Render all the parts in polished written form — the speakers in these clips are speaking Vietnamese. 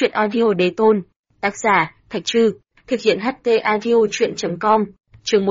Chuyện audio đế tôn. Tác giả, Thạch Trư. Thực hiện HT audio chuyện.com. Chương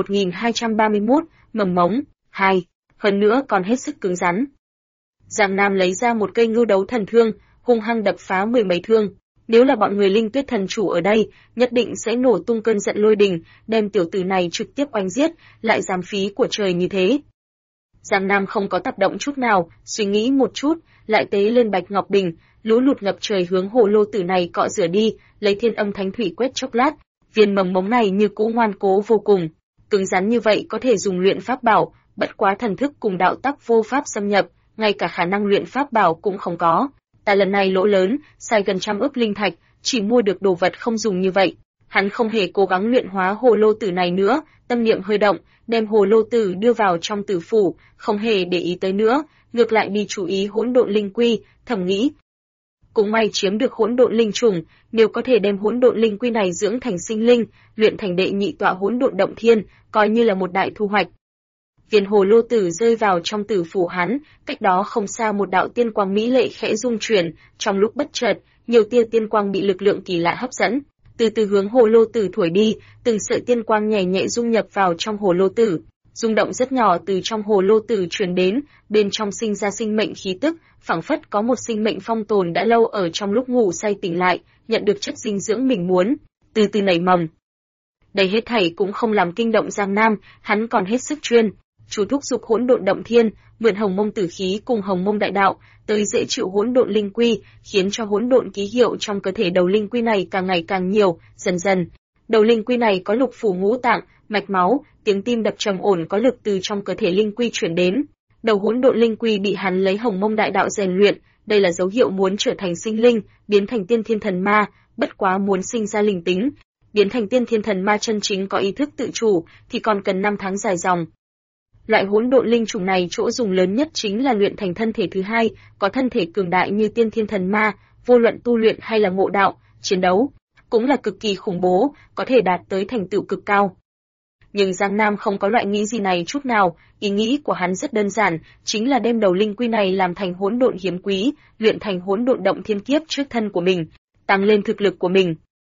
1231, mầm mống, 2. Hơn nữa còn hết sức cứng rắn. Giang Nam lấy ra một cây ngưu đấu thần thương, hung hăng đập phá 10 mấy thương. Nếu là bọn người Linh Tuyết thần chủ ở đây, nhất định sẽ nổ tung cơn giận lôi đình, đem tiểu tử này trực tiếp oanh giết, lại dám phí của trời như thế. Giang Nam không có tác động chút nào, suy nghĩ một chút, lại tế lên Bạch Ngọc Bình, lũ lụt ngập trời hướng hồ lô tử này cọ rửa đi, lấy Thiên Âm Thánh Thủy quét chốc lát, viên mầm mống này như cũ ngoan cố vô cùng, cứng rắn như vậy có thể dùng luyện pháp bảo, bất quá thần thức cùng đạo tắc vô pháp xâm nhập, ngay cả khả năng luyện pháp bảo cũng không có. Ta lần này lỗ lớn, xài gần 100 ức linh thạch, chỉ mua được đồ vật không dùng như vậy. Hắn không hề cố gắng luyện hóa hồ lô tử này nữa, tâm niệm hơi động, đem hồ lô tử đưa vào trong tử phủ, không hề để ý tới nữa, ngược lại đi chú ý hỗn độn linh quy, thầm nghĩ. Cũng may chiếm được hỗn độn linh trùng, nếu có thể đem hỗn độn linh quy này dưỡng thành sinh linh, luyện thành đệ nhị tọa hỗn độn động thiên, coi như là một đại thu hoạch. Viên hồ lô tử rơi vào trong tử phủ hắn, cách đó không xa một đạo tiên quang mỹ lệ khẽ rung chuyển, trong lúc bất chợt, nhiều tia tiên quang bị lực lượng kỳ lạ hấp dẫn, từ từ hướng hồ lô tử thổi đi, từng sợi tiên quang nhẹ nhẹ dung nhập vào trong hồ lô tử. Rung động rất nhỏ từ trong hồ lô tử truyền đến, bên trong sinh ra sinh mệnh khí tức, phảng phất có một sinh mệnh phong tồn đã lâu ở trong lúc ngủ say tỉnh lại, nhận được chất dinh dưỡng mình muốn, từ từ nảy mầm. Đây hết thảy cũng không làm kinh động Giang Nam, hắn còn hết sức chuyên chú thúc giục hỗn độn động thiên, mượn hồng mông tử khí cùng hồng mông đại đạo, tới dễ chịu hỗn độn linh quy, khiến cho hỗn độn ký hiệu trong cơ thể đầu linh quy này càng ngày càng nhiều, dần dần. Đầu linh quy này có lục phủ ngũ tạng, mạch máu, tiếng tim đập trầm ổn có lực từ trong cơ thể linh quy chuyển đến. Đầu hỗn độn linh quy bị hắn lấy hồng mông đại đạo rèn luyện, đây là dấu hiệu muốn trở thành sinh linh, biến thành tiên thiên thần ma, bất quá muốn sinh ra linh tính, biến thành tiên thiên thần ma chân chính có ý thức tự chủ thì còn cần 5 tháng dài dòng. Loại hỗn độn linh trùng này chỗ dùng lớn nhất chính là luyện thành thân thể thứ hai, có thân thể cường đại như tiên thiên thần ma, vô luận tu luyện hay là ngộ đạo, chiến đấu, cũng là cực kỳ khủng bố, có thể đạt tới thành tựu cực cao. Nhưng Giang Nam không có loại nghĩ gì này chút nào, ý nghĩ của hắn rất đơn giản, chính là đem đầu linh quy này làm thành hỗn độn hiếm quý, luyện thành hỗn độn động thiên kiếp trước thân của mình, tăng lên thực lực của mình.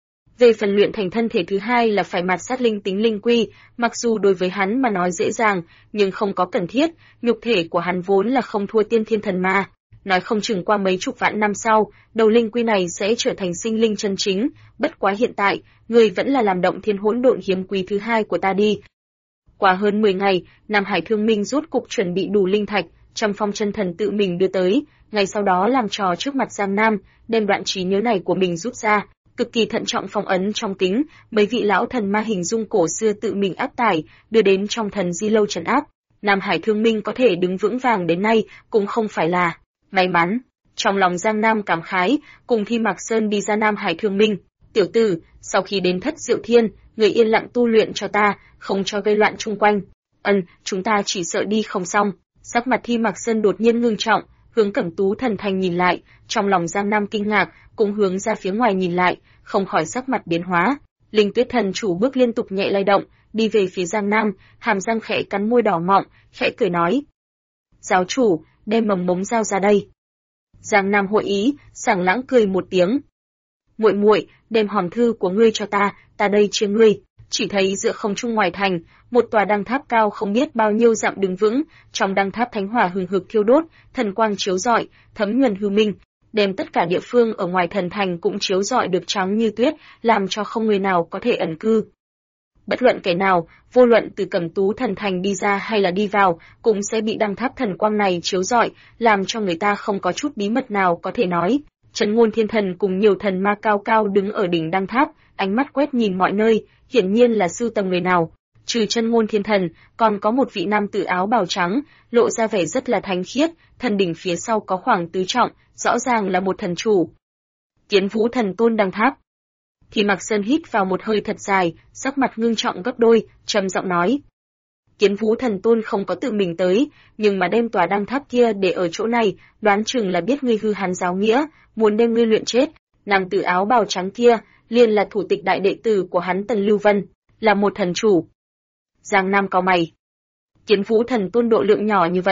Về phần luyện thành thân thể thứ hai là phải mạt sát linh tính linh quy, mặc dù đối với hắn mà nói dễ dàng, nhưng không có cần thiết, nhục thể của hắn vốn là không thua tiên thiên thần ma. Nói không chừng qua mấy chục vạn năm sau, đầu linh quy này sẽ trở thành sinh linh chân chính, bất quá hiện tại, người vẫn là làm động thiên hỗn độn hiếm quý thứ hai của ta đi. Qua hơn 10 ngày, Nam Hải Thương Minh rốt cục chuẩn bị đủ linh thạch, Trăm Phong chân thần tự mình đưa tới, ngày sau đó làm trò trước mặt Giang Nam, đem đoạn trí nhớ này của mình rút ra, cực kỳ thận trọng phong ấn trong kính, mấy vị lão thần ma hình dung cổ xưa tự mình áp tải, đưa đến trong thần di lâu trấn áp. Nam Hải Thương Minh có thể đứng vững vàng đến nay, cũng không phải là may mắn. Trong lòng Giang Nam cảm khái, cùng Thi Mạc Sơn đi ra Nam Hải Thương Minh. Tiểu tử, sau khi đến Thất Diệu Thiên, người yên lặng tu luyện cho ta, không cho gây loạn chung quanh. Chúng ta chỉ sợ đi không xong. Sắc mặt Thi Mạc Sơn đột nhiên ngưng trọng, hướng Cẩm Tú Thần Thành nhìn lại, trong lòng Giang Nam kinh ngạc, cũng hướng ra phía ngoài nhìn lại, không khỏi sắc mặt biến hóa. Linh Tuyết thần chủ bước liên tục nhẹ lay động, đi về phía Giang Nam, hàm răng khẽ cắn môi đỏ mọng, khẽ cười nói: "Giáo chủ, đem mầm mống giao ra đây." Giang Nam hội ý, sảng lãng cười một tiếng. "Muội muội, đem hòm thư của ngươi cho ta đây chia ngươi." Chỉ thấy giữa không trung ngoài thành, một tòa đăng tháp cao không biết bao nhiêu dặm đứng vững, trong đăng tháp thánh hỏa hừng hực thiêu đốt, thần quang chiếu rọi, thấm nhuần hư minh, đem tất cả địa phương ở ngoài thần thành cũng chiếu rọi được trắng như tuyết, làm cho không người nào có thể ẩn cư. Bất luận kẻ nào, vô luận từ Cẩm Tú Thần Thành đi ra hay là đi vào, cũng sẽ bị đăng tháp thần quang này chiếu rọi, làm cho người ta không có chút bí mật nào có thể nói. Trấn Ngôn Thiên Thần cùng nhiều thần ma cao cao đứng ở đỉnh đăng tháp, ánh mắt quét nhìn mọi nơi, hiển nhiên là sưu tầm người nào. Trừ Trấn Ngôn Thiên Thần, còn có một vị nam tử áo bào trắng, lộ ra vẻ rất là thánh khiết, thần đỉnh phía sau có khoảng tứ trọng, rõ ràng là một thần chủ. Kiến Vũ Thần Tôn đăng tháp. Thì Mạc Sơn hít vào một hơi thật dài, sắc mặt ngưng trọng gấp đôi, trầm giọng nói: "Kiến Vũ Thần Tôn không có tự mình tới, nhưng mà đem tòa đăng tháp kia để ở chỗ này, đoán chừng là biết ngươi hư hắn giáo nghĩa, muốn đem ngươi luyện chết." Nam tử áo bào trắng kia, liền là thủ tịch đại đệ tử của hắn Tần Lưu Vân, là một thần chủ. Giang Nam cau mày. Kiến Vũ Thần Tôn độ lượng nhỏ như vậy,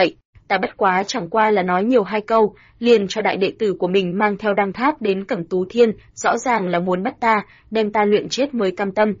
ta bất quá chẳng qua là nói nhiều hai câu, liền cho đại đệ tử của mình mang theo đăng tháp đến Cẩm Tú Thiên, rõ ràng là muốn bắt ta, đem ta luyện chết mới cam tâm.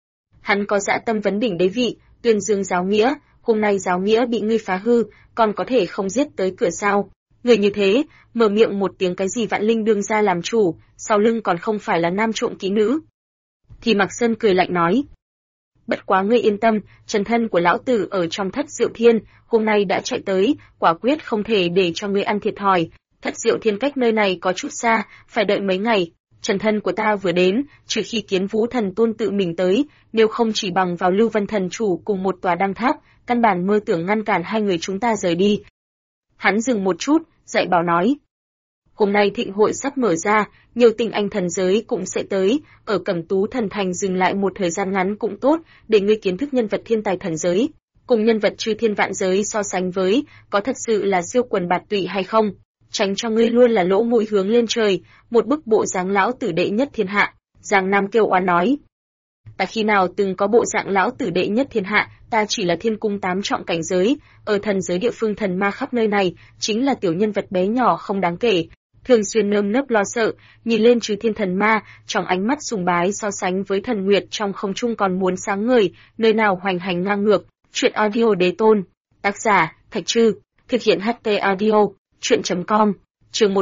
Hắn có dã tâm vấn đỉnh đế vị, tuyên dương giáo nghĩa, hôm nay giáo nghĩa bị ngươi phá hư, còn có thể không giết tới cửa sao? Người như thế, mở miệng một tiếng cái gì Vạn Linh đương ra làm chủ, sau lưng còn không phải là nam trộm kỹ nữ. Thì Mạc Sơn cười lạnh nói, bất quá ngươi yên tâm, chân thân của lão tử ở trong Thất Diệu Thiên, hôm nay đã chạy tới, quả quyết không thể để cho ngươi ăn thiệt thòi. Thất Diệu Thiên cách nơi này có chút xa, phải đợi mấy ngày. Chân thân của ta vừa đến, trừ khi Kiến Vũ Thần Tôn tự mình tới, nếu không chỉ bằng vào Lưu Vân Thần Chủ cùng một tòa đăng tháp, căn bản mơ tưởng ngăn cản hai người chúng ta rời đi. Hắn dừng một chút, dạy bảo nói. Hôm nay thịnh hội sắp mở ra, nhiều tinh anh thần giới cũng sẽ tới, ở Cẩm Tú Thần Thành dừng lại một thời gian ngắn cũng tốt, để ngươi kiến thức nhân vật thiên tài thần giới, cùng nhân vật chư thiên vạn giới so sánh với, có thật sự là siêu quần bạt tụy hay không, tránh cho ngươi luôn là lỗ mũi hướng lên trời, một bức bộ dáng lão tử đệ nhất thiên hạ. Giang Nam kêu oán nói. Ta khi nào từng có bộ dạng lão tử đệ nhất thiên hạ, ta chỉ là thiên cung 8 trọng cảnh giới, ở thần giới địa phương thần ma khắp nơi này, chính là tiểu nhân vật bé nhỏ không đáng kể. Thường xuyên nơm nớp lo sợ, nhìn lên chư thiên thần ma, trong ánh mắt sùng bái so sánh với thần nguyệt trong không trung còn muốn sáng ngời, nơi nào hoành hành ngang ngược. Chuyện audio đế tôn, tác giả, Thạch Trư, thực hiện HT audio, chuyện.com, chương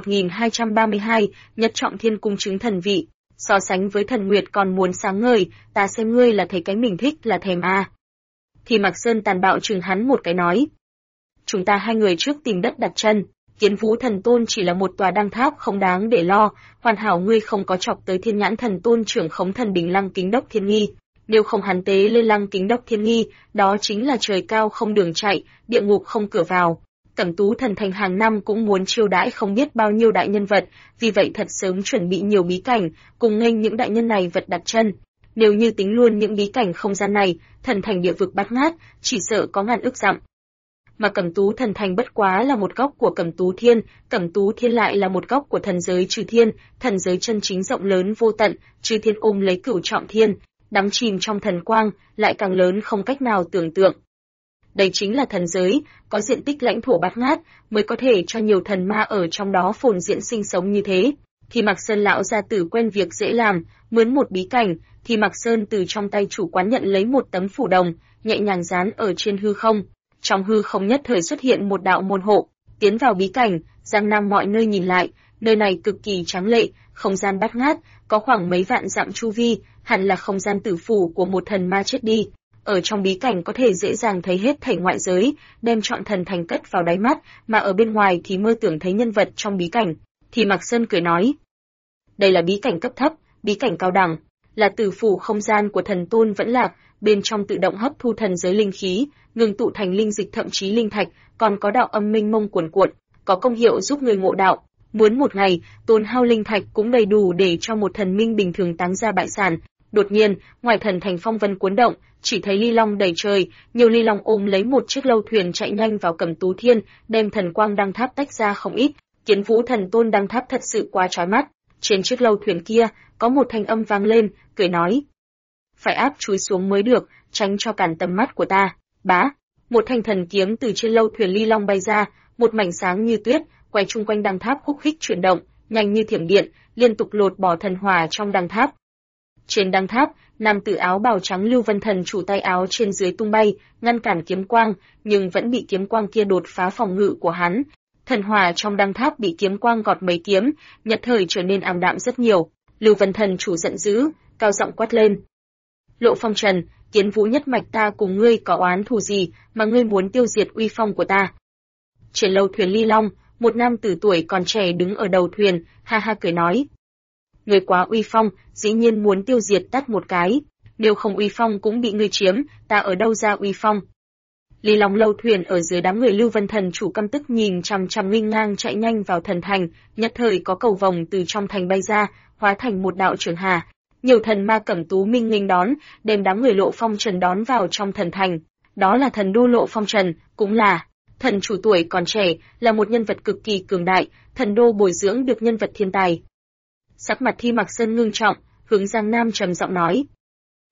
1232, nhất trọng thiên cung chứng thần vị. So sánh với thần nguyệt còn muốn sáng ngời, ta xem ngươi là thấy cái mình thích là thèm à. Thì Mạc Sơn tàn bạo chừng hắn một cái nói. Chúng ta hai người trước tìm đất đặt chân, Kiến Vũ Thần Tôn chỉ là một tòa đăng tháp không đáng để lo, hoàn hảo ngươi không có chọc tới Thiên Nhãn Thần Tôn trưởng khống thần đỉnh Lăng Kính Đốc Thiên Nghi. Nếu không hắn tế lên Lăng Kính Đốc Thiên Nghi, đó chính là trời cao không đường chạy, địa ngục không cửa vào. Cẩm Tú Thần Thành hàng năm cũng muốn chiêu đãi không biết bao nhiêu đại nhân vật, vì vậy thật sớm chuẩn bị nhiều bí cảnh, cùng nghênh những đại nhân này vật đặt chân. Nếu như tính luôn những bí cảnh không gian này, thần thành địa vực bát ngát, chỉ sợ có ngàn ức dặm. Mà Cẩm Tú Thần Thành bất quá là một góc của Cẩm Tú Thiên, Cẩm Tú Thiên lại là một góc của thần giới Trừ Thiên, thần giới chân chính rộng lớn vô tận, Trừ Thiên ôm lấy Cửu Trọng Thiên, đắm chìm trong thần quang, lại càng lớn không cách nào tưởng tượng. Đây chính là thần giới, có diện tích lãnh thổ bát ngát, mới có thể cho nhiều thần ma ở trong đó phồn diễn sinh sống như thế. Thì Mạc Sơn lão gia tử quen việc dễ làm, mướn một bí cảnh, thì Mạc Sơn từ trong tay chủ quán nhận lấy một tấm phủ đồng, nhẹ nhàng dán ở trên hư không. Trong hư không nhất thời xuất hiện một đạo môn hộ, tiến vào bí cảnh, Giang Nam mọi nơi nhìn lại, nơi này cực kỳ tráng lệ, không gian bát ngát, có khoảng mấy vạn dặm chu vi, hẳn là không gian tử phủ của một thần ma chết đi. Ở trong bí cảnh có thể dễ dàng thấy hết thảy ngoại giới, đem trọn thần thành cất vào đáy mắt, mà ở bên ngoài thì mơ tưởng thấy nhân vật trong bí cảnh. Thì Mạc Sơn cười nói, đây là bí cảnh cấp thấp, bí cảnh cao đẳng, là tử phủ không gian của thần tôn vẫn lạc, bên trong tự động hấp thu thần giới linh khí, ngừng tụ thành linh dịch thậm chí linh thạch, còn có đạo âm minh mông cuồn cuộn, có công hiệu giúp người ngộ đạo. Muốn một ngày, tồn hao linh thạch cũng đầy đủ để cho một thần minh bình thường táng ra bại sản. Đột nhiên, ngoài thần thành phong vân cuốn động, chỉ thấy ly long đầy trời, nhiều ly long ôm lấy một chiếc lâu thuyền chạy nhanh vào Cẩm Tú Thiên, đem thần quang đăng tháp tách ra không ít. Kiến Vũ Thần Tôn đăng tháp thật sự quá chói mắt. Trên chiếc lâu thuyền kia, có một thanh âm vang lên, cười nói: phải áp chúi xuống mới được, tránh cho cản tầm mắt của ta. Bá, một thanh thần kiếm từ trên lâu thuyền ly long bay ra, một mảnh sáng như tuyết, quay chung quanh đăng tháp khúc khích chuyển động, nhanh như thiểm điện, liên tục lột bỏ thần hỏa trong đăng tháp. Trên đăng tháp, nam tử áo bào trắng Lưu Vân Thần chủ tay áo trên dưới tung bay, ngăn cản kiếm quang, nhưng vẫn bị kiếm quang kia đột phá phòng ngự của hắn. Thần hỏa trong đăng tháp bị kiếm quang gọt mấy kiếm, nhất thời trở nên ảm đạm rất nhiều. Lưu Vân Thần chủ giận dữ, cao giọng quát lên: Lộ Phong Trần, Kiến Vũ nhất mạch ta cùng ngươi có oán thù gì mà ngươi muốn tiêu diệt uy phong của ta? Trên lâu thuyền ly long, một nam tử tuổi còn trẻ đứng ở đầu thuyền, ha ha cười nói: ngươi quá uy phong, dĩ nhiên muốn tiêu diệt tắt một cái, nếu không uy phong cũng bị ngươi chiếm, ta ở đâu ra uy phong? Ly long lâu thuyền ở dưới đám người Lưu Vân Thần chủ căm tức nhìn chằm chằm nghênh ngang chạy nhanh vào thần thành, nhất thời có cầu vồng từ trong thành bay ra, hóa thành một đạo trường hà. Nhiều thần ma Cẩm Tú Minh nghênh đón, đem đám người Lộ Phong Trần đón vào trong thần thành. Đó là thần đô Lộ Phong Trần, cũng là thần chủ tuổi còn trẻ, là một nhân vật cực kỳ cường đại, thần đô bồi dưỡng được nhân vật thiên tài. Sắc mặt Thi Mạc Sơn ngưng trọng, hướng Giang Nam trầm giọng nói: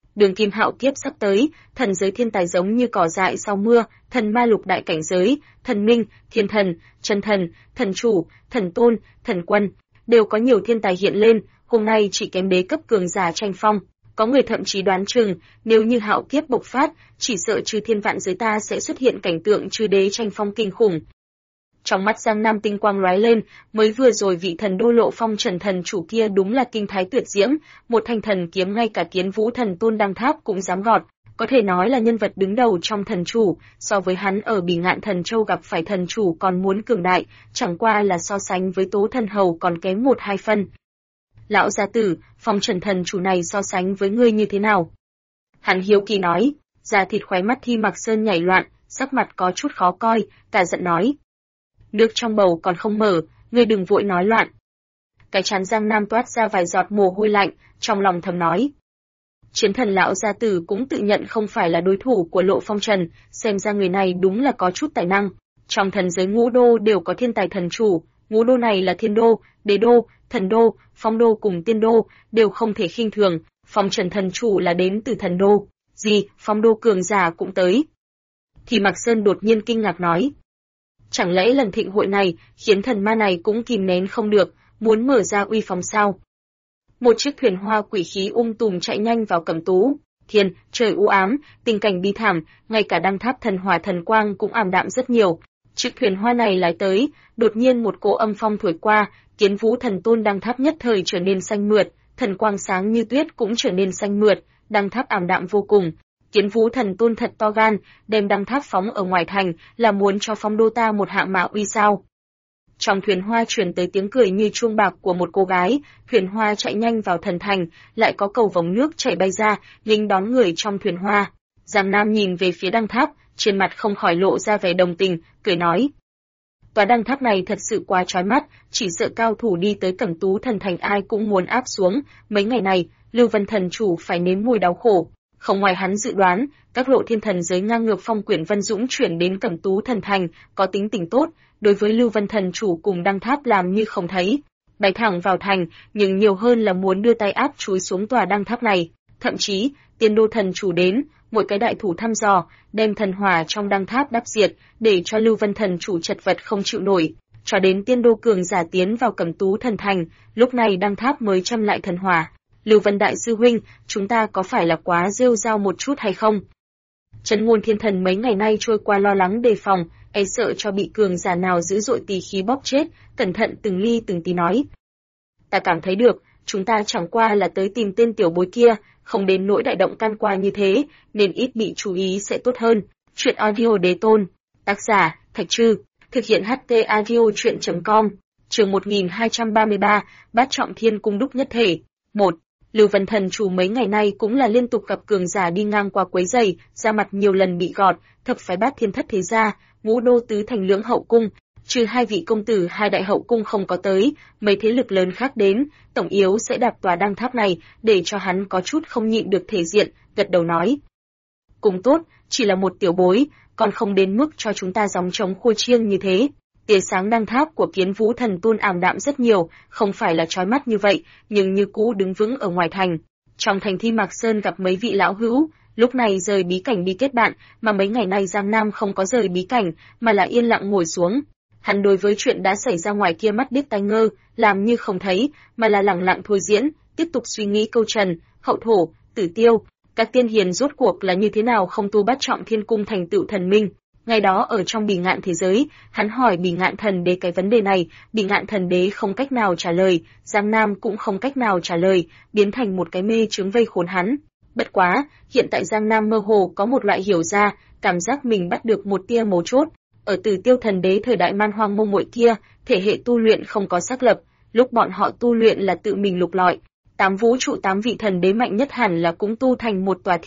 Đường kim hạo kiếp sắp tới, thần giới thiên tài giống như cỏ dại sau mưa, thần ma lục đại cảnh giới, thần minh, thiên thần, chân thần, thần chủ, thần tôn, thần quân, đều có nhiều thiên tài hiện lên, hôm nay chỉ kém đế cấp cường giả tranh phong. Có người thậm chí đoán chừng, nếu như hạo kiếp bộc phát, chỉ sợ chư thiên vạn giới ta sẽ xuất hiện cảnh tượng chư đế tranh phong kinh khủng. Trong mắt Giang Nam tinh quang lóe lên, mới vừa rồi vị thần đô lộ phong trần thần chủ kia đúng là kinh thái tuyệt diễm, một thanh thần kiếm ngay cả Kiến Vũ thần tôn đăng tháp cũng dám gọt, có thể nói là nhân vật đứng đầu trong thần chủ, so với hắn ở Bỉ Ngạn Thần Châu gặp phải thần chủ còn muốn cường đại, chẳng qua là so sánh với Tố Thần Hầu còn kém 1-2 phân. Lão gia tử, phong trần thần chủ này so sánh với ngươi như thế nào? Hắn hiếu kỳ nói, da thịt khóe mắt Thi Mạc Sơn nhảy loạn, sắc mặt có chút khó coi, cả giận nói. Nước trong bầu còn không mở, ngươi đừng vội nói loạn. Cái trán Giang Nam toát ra vài giọt mồ hôi lạnh, trong lòng thầm nói. Chiến thần lão gia tử cũng tự nhận không phải là đối thủ của Lộ Phong Trần, xem ra người này đúng là có chút tài năng. Trong thần giới ngũ đô đều có thiên tài thần chủ, ngũ đô này là thiên đô, đế đô, thần đô, phong đô cùng tiên đô, đều không thể khinh thường, Phong Trần thần chủ là đến từ thần đô. Gì, phong đô cường giả cũng tới. Thì Mạc Sơn đột nhiên kinh ngạc nói. Chẳng lẽ lần thịnh hội này khiến thần ma này cũng kìm nén không được, muốn mở ra uy phong sao? Một chiếc thuyền hoa quỷ khí tùm chạy nhanh vào Cẩm Tú. Thiên, trời u ám, tình cảnh bi thảm, ngay cả đăng tháp thần hỏa thần quang cũng ảm đạm rất nhiều. Chiếc thuyền hoa này lái tới, đột nhiên một cỗ âm phong thổi qua, Kiến Vũ thần tôn đăng tháp nhất thời trở nên xanh mượt, thần quang sáng như tuyết cũng trở nên xanh mượt, đăng tháp ảm đạm vô cùng. Kiến Vũ thần tôn thật to gan, đem đăng tháp phóng ở ngoài thành, là muốn cho phong đô ta một hạng mã uy sao? Trong thuyền hoa truyền tới tiếng cười như chuông bạc của một cô gái, thuyền hoa chạy nhanh vào thần thành, lại có cầu vồng nước chảy bay ra, nghênh đón người trong thuyền hoa. Giang Nam nhìn về phía đăng tháp, trên mặt không khỏi lộ ra vẻ đồng tình, cười nói. Tòa đăng tháp này thật sự quá chói mắt, chỉ sợ cao thủ đi tới Cẩm Tú thần thành ai cũng muốn áp xuống, mấy ngày này, Lưu Vân thần chủ phải nếm mùi đau khổ. Không ngoài hắn dự đoán, các lộ thiên thần giới ngang ngược phong quyển Vân Dũng chuyển đến Cẩm Tú thần thành, có tính tình tốt, đối với Lưu Vân thần chủ cùng đăng tháp làm như không thấy, bay thẳng vào thành, nhưng nhiều hơn là muốn đưa tay áp chúi xuống tòa đăng tháp này. Thậm chí, tiên đô thần chủ đến, mỗi cái đại thủ thăm dò, đem thần hỏa trong đăng tháp đắp diệt, để cho Lưu Vân thần chủ chật vật không chịu nổi. Cho đến tiên đô cường giả tiến vào Cẩm Tú thần thành, lúc này đăng tháp mới châm lại thần hỏa. Lưu Vân đại sư huynh, chúng ta có phải là quá rêu rao một chút hay không? Trấn Ngôn Thiên Thần mấy ngày nay trôi qua lo lắng đề phòng, e sợ cho bị cường giả nào dữ dội tỳ khí bóp chết, cẩn thận từng ly từng tí nói. Ta cảm thấy được, chúng ta chẳng qua là tới tìm tên tiểu bối kia, không đến nỗi đại động can qua như thế, nên ít bị chú ý sẽ tốt hơn. Chuyện audio đế tôn, tác giả, Thạch Trư, thực hiện HT audio chuyện.com, chương 1233, bát trọng thiên cung đúc nhất thể. 1. Lưu Vân thần chủ mấy ngày nay cũng là liên tục gặp cường giả đi ngang qua quấy rầy, ra mặt nhiều lần bị gọt, thập phái bát thiên thất thế gia, ngũ đô tứ thành lưỡng hậu cung, trừ hai vị công tử hai đại hậu cung không có tới, mấy thế lực lớn khác đến, tổng yếu sẽ đạp tòa đăng tháp này, để cho hắn có chút không nhịn được thể diện, gật đầu nói. Cùng tốt, chỉ là một tiểu bối, còn không đến mức cho chúng ta gióng trống khua chiêng như thế. Tia sáng đăng tháp của Kiến Vũ thần tôn ảm đạm rất nhiều, không phải là chói mắt như vậy, nhưng như cũ đứng vững ở ngoài thành. Trong thành Thi Mạc Sơn gặp mấy vị lão hữu, lúc này rời bí cảnh đi kết bạn, mà mấy ngày nay Giang Nam không có rời bí cảnh, mà là yên lặng ngồi xuống. Hắn đối với chuyện đã xảy ra ngoài kia mắt điếc tai ngơ, làm như không thấy, mà là lặng lặng thôi diễn, tiếp tục suy nghĩ câu trần, hậu thổ, tử tiêu, các tiên hiền rốt cuộc là như thế nào không tu bát trọng thiên cung thành tựu thần minh. Ngày đó ở trong Bỉ Ngạn thế giới, hắn hỏi Bỉ Ngạn thần đế cái vấn đề này, Bỉ Ngạn thần đế không cách nào trả lời, Giang Nam cũng không cách nào trả lời, biến thành một cái mê chướng vây khốn hắn. Bất quá, hiện tại Giang Nam mơ hồ có một loại hiểu ra, cảm giác mình bắt được một tia mấu chốt. Ở Tử Tiêu thần đế thời đại Man Hoang Mông Muội kia, thể hệ tu luyện không có xác lập, lúc bọn họ tu luyện là tự mình lục lọi. 8 vũ trụ 8 vị thần đế mạnh nhất hẳn là cũng tu thành một tòa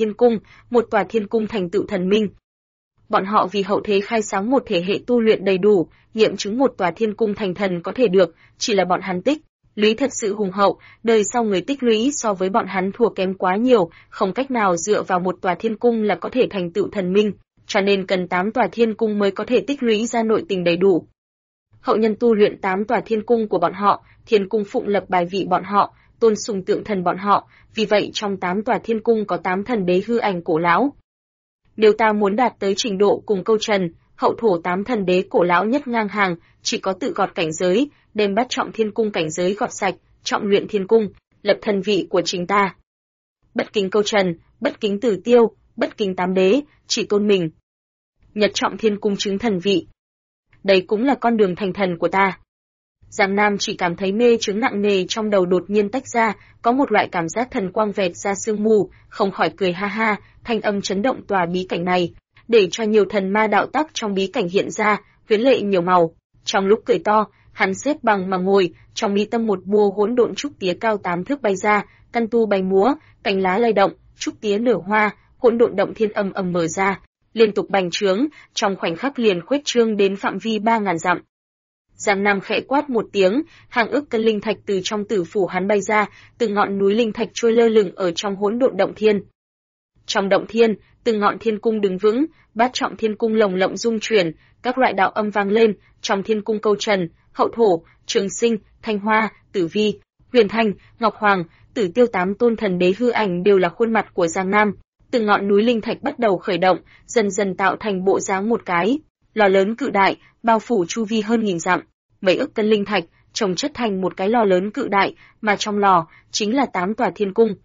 thiên cung thành tựu thần minh. Bọn họ vì hậu thế khai sáng một thể hệ tu luyện đầy đủ, nghiệm chứng một tòa thiên cung thành thần có thể được, chỉ là bọn hắn tích lũy thật sự hùng hậu, đời sau người tích lũy so với bọn hắn thua kém quá nhiều, không cách nào dựa vào một tòa thiên cung là có thể thành tựu thần minh, cho nên cần 8 tòa thiên cung mới có thể tích lũy ra nội tình đầy đủ. Hậu nhân tu luyện 8 tòa thiên cung của bọn họ, thiên cung phụng lập bài vị bọn họ, tôn sùng tượng thần bọn họ, vì vậy trong 8 tòa thiên cung có 8 thần đế hư ảnh cổ lão. Nếu ta muốn đạt tới trình độ cùng Câu Trần, Hậu Thổ 8 thần đế cổ lão nhất ngang hàng, chỉ có tự gọt cảnh giới, đem bắt trọng thiên cung cảnh giới gọt sạch, trọng luyện thiên cung, lập thần vị của chính ta. Bất kính Câu Trần, bất kính Tử Tiêu, bất kính 8 đế, chỉ tôn mình. Nhật trọng thiên cung chứng thần vị. Đây cũng là con đường thành thần của ta. Giang Nam chỉ cảm thấy mê chứng nặng nề trong đầu đột nhiên tách ra, có một loại cảm giác thần quang vẹt ra sương mù, không khỏi cười ha ha, thanh âm chấn động tòa bí cảnh này, để cho nhiều thần ma đạo tắc trong bí cảnh hiện ra, huyễn lệ nhiều màu. Trong lúc cười to, hắn xếp bằng mà ngồi, trong mi tâm một bùa hỗn độn trúc tía cao 8 thước bay ra, căn tu bay múa, cành lá lay động, trúc tía nở hoa, hỗn độn động thiên ầm ầm mở ra, liên tục bành trướng, trong khoảnh khắc liền khuếch trương đến phạm vi 3000 dặm. Giang Nam khẽ quát một tiếng, hàng ức cân linh thạch từ trong tử phủ hắn bay ra, từng ngọn núi linh thạch trôi lơ lửng ở trong hỗn độn động thiên. Trong động thiên, từng ngọn thiên cung đứng vững, bát trọng thiên cung lồng lộng rung chuyển, các loại đạo âm vang lên, trong thiên cung Câu Trần, Hậu Thổ, Trường Sinh, Thanh Hoa, Tử Vi, Huyền Thanh, Ngọc Hoàng, Tử Tiêu 8 tôn thần đế hư ảnh đều là khuôn mặt của Giang Nam. Từng ngọn núi linh thạch bắt đầu khởi động, dần dần tạo thành bộ dáng một cái lò lớn cự đại, bao phủ chu vi hơn 1000 dặm. Mấy ức cân linh thạch chồng chất thành một cái lò lớn cự đại, mà trong lò chính là 8 tòa thiên cung.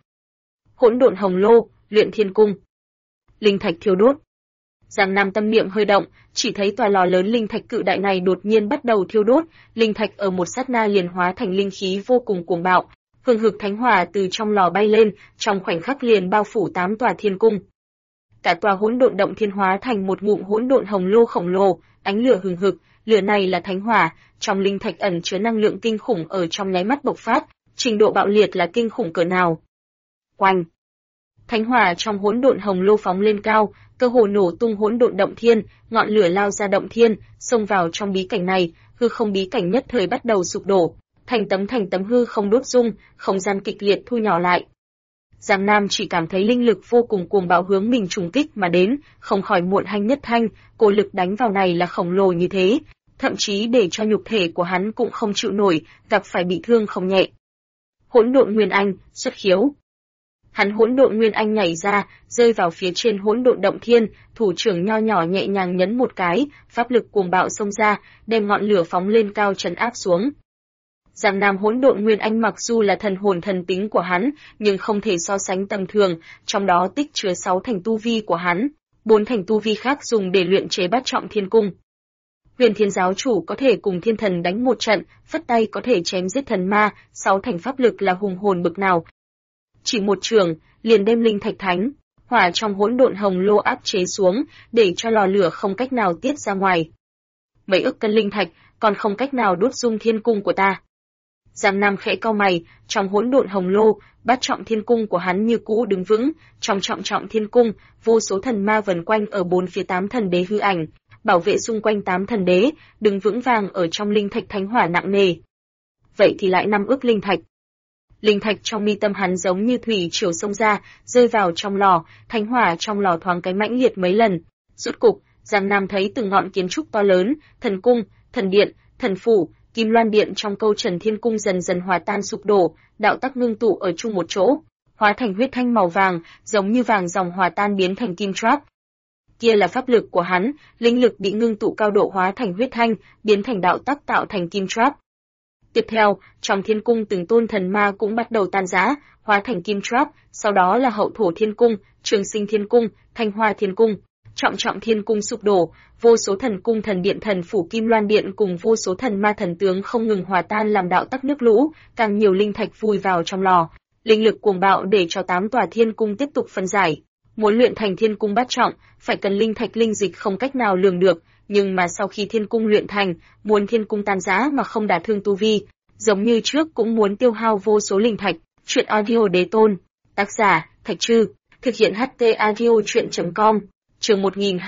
Hỗn độn hồng lô, luyện thiên cung. Linh thạch thiêu đốt. Giang Nam tâm niệm hơi động, chỉ thấy tòa lò lớn linh thạch cự đại này đột nhiên bắt đầu thiêu đốt, linh thạch ở một sát na liền hóa thành linh khí vô cùng cuồng bạo, hừng hực thánh hỏa từ trong lò bay lên, trong khoảnh khắc liền bao phủ 8 tòa thiên cung. Cả tòa hỗn độn động thiên hóa thành một ngụm hỗn độn hồng lô khổng lồ, ánh lửa hừng hực, lửa này là thánh hỏa, trong linh thạch ẩn chứa năng lượng kinh khủng ở trong nháy mắt bộc phát, trình độ bạo liệt là kinh khủng cỡ nào. Oanh! Thánh hỏa trong hỗn độn hồng lô phóng lên cao, cơ hồ nổ tung hỗn độn động thiên, ngọn lửa lao ra động thiên, xông vào trong bí cảnh này, hư không bí cảnh nhất thời bắt đầu sụp đổ, thành tấm hư không đốt rung, không gian kịch liệt thu nhỏ lại. Giang Nam chỉ cảm thấy linh lực vô cùng cuồng bạo hướng mình trùng kích mà đến, không khỏi muộn hanh nhất thanh, cô lực đánh vào này là khổng lồ như thế, thậm chí để cho nhục thể của hắn cũng không chịu nổi, gặp phải bị thương không nhẹ. Hỗn độn Nguyên Anh, xuất khiếu. Hắn hỗn độn Nguyên Anh nhảy ra, rơi vào phía trên hỗn độn động thiên, thủ trưởng nho nhỏ nhẹ nhàng nhấn một cái, pháp lực cuồng bạo xông ra, đem ngọn lửa phóng lên cao trấn áp xuống. Giang Nam hỗn độn Nguyên Anh mặc dù là thần hồn thần tính của hắn, nhưng không thể so sánh tầm thường, trong đó tích chứa 6 thành tu vi của hắn, 4 thành tu vi khác dùng để luyện chế bát trọng thiên cung. Huyền Thiên giáo chủ có thể cùng thiên thần đánh một trận, phất tay có thể chém giết thần ma, 6 thành pháp lực là hùng hồn bực nào. Chỉ một trường, liền đem linh thạch thánh hỏa trong hỗn độn hồng lô áp chế xuống, để cho lò lửa không cách nào tiết ra ngoài. Mấy ức cân linh thạch còn không cách nào đốt dung thiên cung của ta. Giang Nam khẽ cau mày, trong hỗn độn hồng lô, bát trọng thiên cung của hắn như cũ đứng vững, trong trọng thiên cung, vô số thần ma vần quanh ở bốn phía 8 thần đế hư ảnh, bảo vệ xung quanh 8 thần đế, đứng vững vàng ở trong linh thạch thánh hỏa nặng nề. Vậy thì lại 5 ức linh thạch. Linh thạch trong mi tâm hắn giống như thủy triều xông ra, rơi vào trong lò, thánh hỏa trong lò thoáng cái mãnh liệt mấy lần. Rốt cục, Giang Nam thấy từng ngọn kiến trúc to lớn, thần cung, thần điện, thần phủ, Kim Loan Điện trong Câu Trần Thiên Cung dần dần hòa tan sụp đổ, đạo tắc ngưng tụ ở chung một chỗ, hóa thành huyết thanh màu vàng, giống như vàng dòng hòa tan biến thành kim trap. Kia là pháp lực của hắn, linh lực bị ngưng tụ cao độ hóa thành huyết thanh, biến thành đạo tắc tạo thành kim trap. Tiếp theo, trong thiên cung từng tôn thần ma cũng bắt đầu tan rã, hóa thành kim trap, sau đó là Hậu Thổ Thiên Cung, Trường Sinh Thiên Cung, Thanh Hoa Thiên Cung. Trọng thiên cung sụp đổ, vô số thần cung thần điện thần phủ Kim Loan Điện cùng vô số thần ma thần tướng không ngừng hòa tan làm đạo tắc nước lũ, càng nhiều linh thạch vùi vào trong lò. Linh lực cuồng bạo để cho 8 tòa thiên cung tiếp tục phân giải. Muốn luyện thành thiên cung bát trọng, phải cần linh thạch linh dịch không cách nào lường được, nhưng mà sau khi thiên cung luyện thành, muốn thiên cung tan rã mà không đả thương tu vi, giống như trước cũng muốn tiêu hao vô số linh thạch. Truyện audio đế tôn, tác giả Thạch Trư, thực hiện HT audio truyện.com. Chương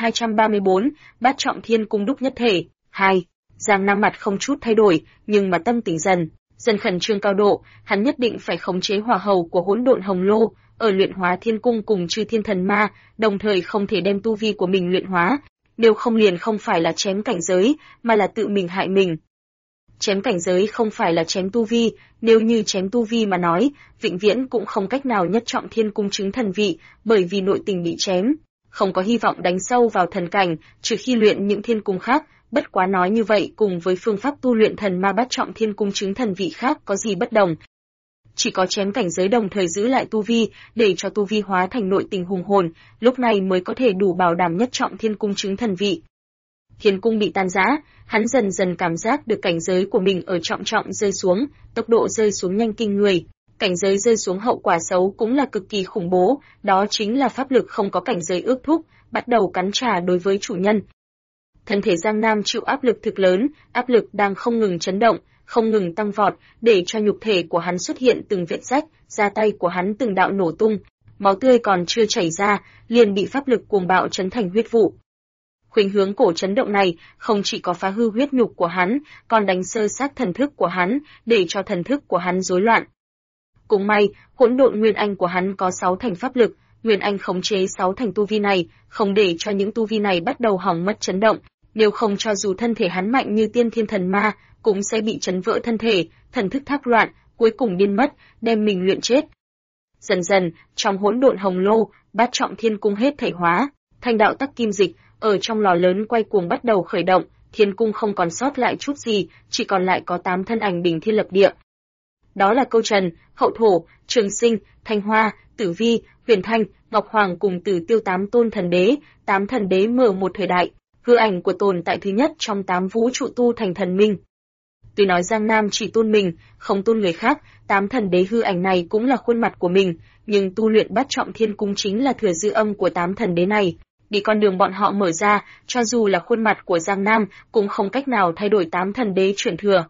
1234, bát trọng thiên cung đúc nhất thể. 2. Giang Nam mặt không chút thay đổi, nhưng mà tâm tỉnh dần khẩn trương cao độ, hắn nhất định phải khống chế hỏa hầu của hỗn độn hồng lô, ở luyện hóa thiên cung cùng chư thiên thần ma, đồng thời không thể đem tu vi của mình luyện hóa, nếu không liền không phải là chém cảnh giới, mà là tự mình hại mình. Chém cảnh giới không phải là chém tu vi, nếu như chém tu vi mà nói, vĩnh viễn cũng không cách nào nhất trọng thiên cung chứng thần vị, bởi vì nội tình bị chém, không có hy vọng đánh sâu vào thần cảnh, trừ khi luyện những thiên cung khác. Bất quá nói như vậy cùng với phương pháp tu luyện thần ma bát trọng thiên cung chứng thần vị khác có gì bất đồng. Chỉ có chém cảnh giới đồng thời giữ lại tu vi, để cho tu vi hóa thành nội tình hùng hồn, lúc này mới có thể đủ bảo đảm nhất trọng thiên cung chứng thần vị. Thiên cung bị tan rã, hắn dần dần cảm giác được cảnh giới của mình ở trọng trọng rơi xuống, tốc độ rơi xuống nhanh kinh người. Cảnh giới rơi xuống hậu quả xấu cũng là cực kỳ khủng bố, đó chính là pháp lực không có cảnh giới ước thúc, bắt đầu cắn trả đối với chủ nhân. Thân thể Giang Nam chịu áp lực thực lớn, áp lực đang không ngừng chấn động, không ngừng tăng vọt, để cho nhục thể của hắn xuất hiện từng vết rách, da tay của hắn từng đạo nổ tung, máu tươi còn chưa chảy ra, liền bị pháp lực cuồng bạo chấn thành huyết vụ. Khuynh hướng cổ chấn động này không chỉ có phá hư huyết nhục của hắn, còn đánh sơ sát thần thức của hắn, để cho thần thức của hắn rối loạn. Cũng may, hỗn độn nguyên anh của hắn có 6 thành pháp lực, nguyên anh khống chế 6 thành tu vi này, không để cho những tu vi này bắt đầu hỏng mất chấn động, nếu không cho dù thân thể hắn mạnh như tiên thiên thần ma, cũng sẽ bị chấn vỡ thân thể, thần thức thác loạn, cuối cùng điên mất, đem mình luyện chết. Dần dần, trong hỗn độn hồng lô, bát trọng thiên cung hết thể hóa, thanh đạo tắc kim dịch ở trong lò lớn quay cuồng bắt đầu khởi động, thiên cung không còn sót lại chút gì, chỉ còn lại có 8 thân ảnh đỉnh thiên lập địa. Đó là Câu Trần, Hậu Thổ, Trường Sinh, Thanh Hoa, Tử Vi, Huyền Thanh, Ngọc Hoàng cùng Tử Tiêu 8 tôn thần đế, 8 thần đế mở một thời đại, hư ảnh của tồn tại thứ nhất trong 8 vũ trụ tu thành thần minh. Tuy nói Giang Nam chỉ tôn mình, không tôn người khác, 8 thần đế hư ảnh này cũng là khuôn mặt của mình, nhưng tu luyện bát trọng thiên cung chính là thừa dư âm của 8 thần đế này. Đi con đường bọn họ mở ra, cho dù là khuôn mặt của Giang Nam, cũng không cách nào thay đổi 8 thần đế chuyển thừa.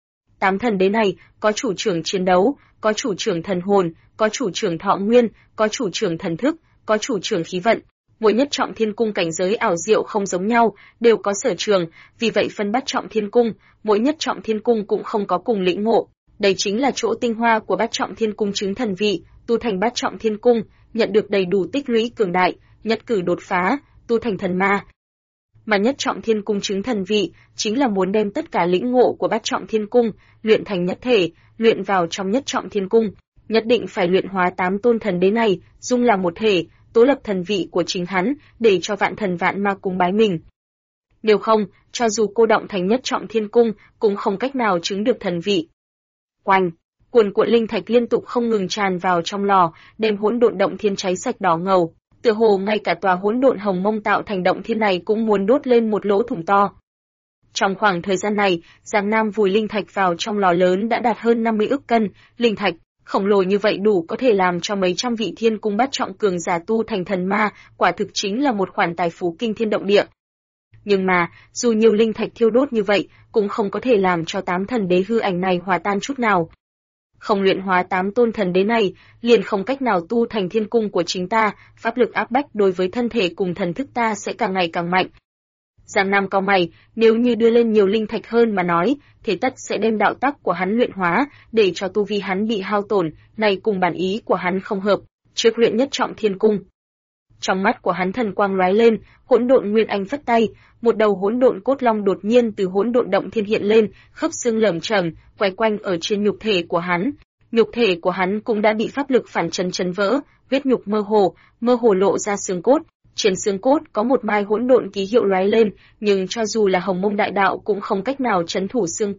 8 thần đế này, có chủ trưởng chiến đấu, có chủ trưởng thần hồn, có chủ trưởng thọ nguyên, có chủ trưởng thần thức, có chủ trưởng khí vận. Mỗi nhất trọng thiên cung cảnh giới ảo diệu không giống nhau, đều có sở trường, vì vậy phân bát trọng thiên cung, mỗi nhất trọng thiên cung cũng không có cùng lĩnh ngộ. Đây chính là chỗ tinh hoa của bát trọng thiên cung chứng thần vị, tu thành bát trọng thiên cung, nhận được đầy đủ tích lũy cường đại, nhất cử đột phá, tu thành thần ma. Mà nhất trọng thiên cung chứng thần vị, chính là muốn đem tất cả lĩnh ngộ của bát trọng thiên cung, luyện thành nhất thể, luyện vào trong nhất trọng thiên cung, nhất định phải luyện hóa 8 tôn thần đế này, dung làm một thể, tố lập thần vị của chính hắn, để cho vạn thần vạn ma cúng bái mình. Nếu không, cho dù cô động thành nhất trọng thiên cung, cũng không cách nào chứng được thần vị. Oanh! Cuồn cuộn linh thạch liên tục không ngừng tràn vào trong lò, đem hỗn độn động thiên cháy sạch đỏ ngầu. Tựa hồ ngay cả tòa hỗn độn hồng mông tạo thành động thiên này cũng muốn đốt lên một lỗ thủng to. Trong khoảng thời gian này, Giang Nam vùi linh thạch vào trong lò lớn đã đạt hơn 50 ức cân, linh thạch khổng lồ như vậy đủ có thể làm cho mấy trăm vị thiên cung bát trọng cường giả tu thành thần ma, quả thực chính là một khoản tài phú kinh thiên động địa. Nhưng mà, dù nhiều linh thạch thiêu đốt như vậy, cũng không có thể làm cho 8 thần đế hư ảnh này hòa tan chút nào. Không luyện hóa 8 tôn thần đế này, liền không cách nào tu thành thiên cung của chính ta, pháp lực áp bách đối với thân thể cùng thần thức ta sẽ càng ngày càng mạnh. Giang Nam cau mày, nếu như đưa lên nhiều linh thạch hơn mà nói, thế tất sẽ đem đạo tắc của hắn luyện hóa, để cho tu vi hắn bị hao tổn, này cùng bản ý của hắn không hợp, trước luyện nhất trọng thiên cung. Trong mắt của hắn thần quang lóe lên, hỗn độn nguyên anh phất tay, một đầu hỗn độn cốt long đột nhiên từ hỗn độn động thiên hiện lên, khớp xương lởm chởm, quay quanh ở trên nhục thể của hắn. Nhục thể của hắn cũng đã bị pháp lực phản chấn vỡ, huyết nhục mơ hồ lộ ra xương cốt. Trên xương cốt có một mai hỗn độn ký hiệu lóe lên, nhưng cho dù là Hồng Mông Đại Đạo cũng không cách nào trấn thủ xương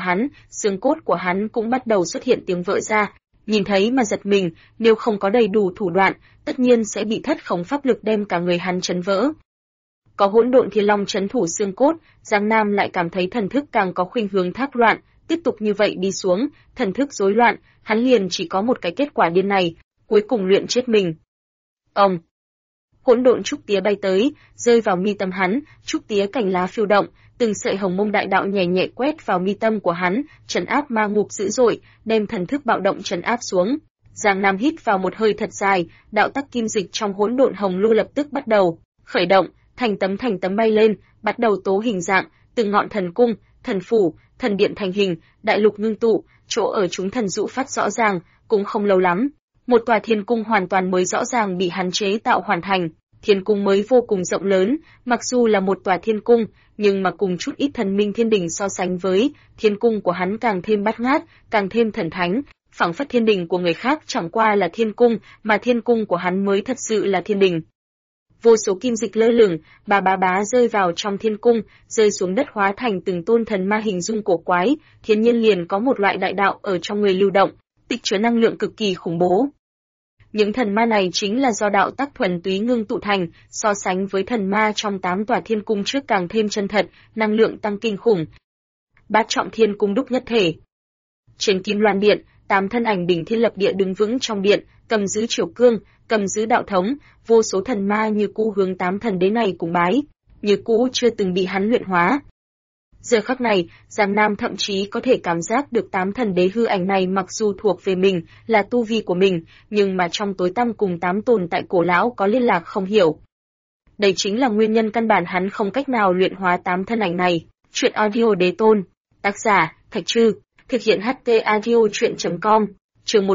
cốt của hắn cũng bắt đầu xuất hiện tiếng vỡ ra. Nhìn thấy mà giật mình, nếu không có đầy đủ thủ đoạn, tất nhiên sẽ bị thất khống pháp lực đem cả người hắn chấn vỡ. Có hỗn độn thiên long trấn thủ xương cốt, Giang Nam lại cảm thấy thần thức càng có khuynh hướng thác loạn, tiếp tục như vậy đi xuống, thần thức rối loạn, hắn liền chỉ có một cái kết quả điên này, cuối cùng luyện chết mình. Ông hỗn độn trúc tía bay tới, rơi vào mi tâm hắn, trúc tía cành lá phiêu động, từng sợi Hồng Mông Đại Đạo nhẹ nhẹ quét vào mi tâm của hắn, trấn áp ma ngục dữ dội, đem thần thức bạo động trấn áp xuống. Giang Nam hít vào một hơi thật dài, đạo tắc kim dịch trong hỗn độn hồng lô lập tức bắt đầu khởi động, thành tấm bay lên, bắt đầu tố hình dạng, từng ngọn thần cung, thần phủ, thần điện thành hình, đại lục ngưng tụ, chỗ ở chúng thần dụ phát rõ ràng, cũng không lâu lắm. Một tòa thiên cung hoàn toàn mới rõ ràng bị hắn chế tạo hoàn thành, Thiên cung mới vô cùng rộng lớn, mặc dù là một tòa thiên cung, nhưng mà cùng chút ít thần minh thiên đình so sánh với, thiên cung của hắn càng thêm bát ngát, càng thêm thần thánh, phảng phất thiên đình của người khác chẳng qua là thiên cung, mà thiên cung của hắn mới thật sự là thiên đình. Vô số kim dịch lơ lửng, bá rơi vào trong thiên cung, rơi xuống đất hóa thành từng tôn thần ma hình dung cổ quái, thiên nhiên liền có một loại đại đạo ở trong người lưu động, tích chứa năng lượng cực kỳ khủng bố. Những thần ma này chính là do đạo tắc thuần túy ngưng tụ thành, so sánh với thần ma trong 8 tòa thiên cung trước càng thêm chân thật, năng lượng tăng kinh khủng. Bát trọng thiên cung đúc nhất thể. Trên Kim Loan Điện, 8 thân ảnh đỉnh thiên lập địa đứng vững trong điện, cầm giữ triều cương, cầm giữ đạo thống, vô số thần ma như cũ hướng 8 thần đế này cùng bái, như cũ chưa từng bị hắn luyện hóa. Giờ khắc này, Giang Nam thậm chí có thể cảm giác được 8 thần đế hư ảnh này mặc dù thuộc về mình, là tu vi của mình, nhưng mà trong tối tăm cùng 8 tồn tại cổ lão có liên lạc không hiểu. Đây chính là nguyên nhân căn bản hắn không cách nào luyện hóa 8 thân ảnh này. Chuyện audio đế tôn. Tác giả, Thạch Trư. Thực hiện HT audio chuyện.com. Chương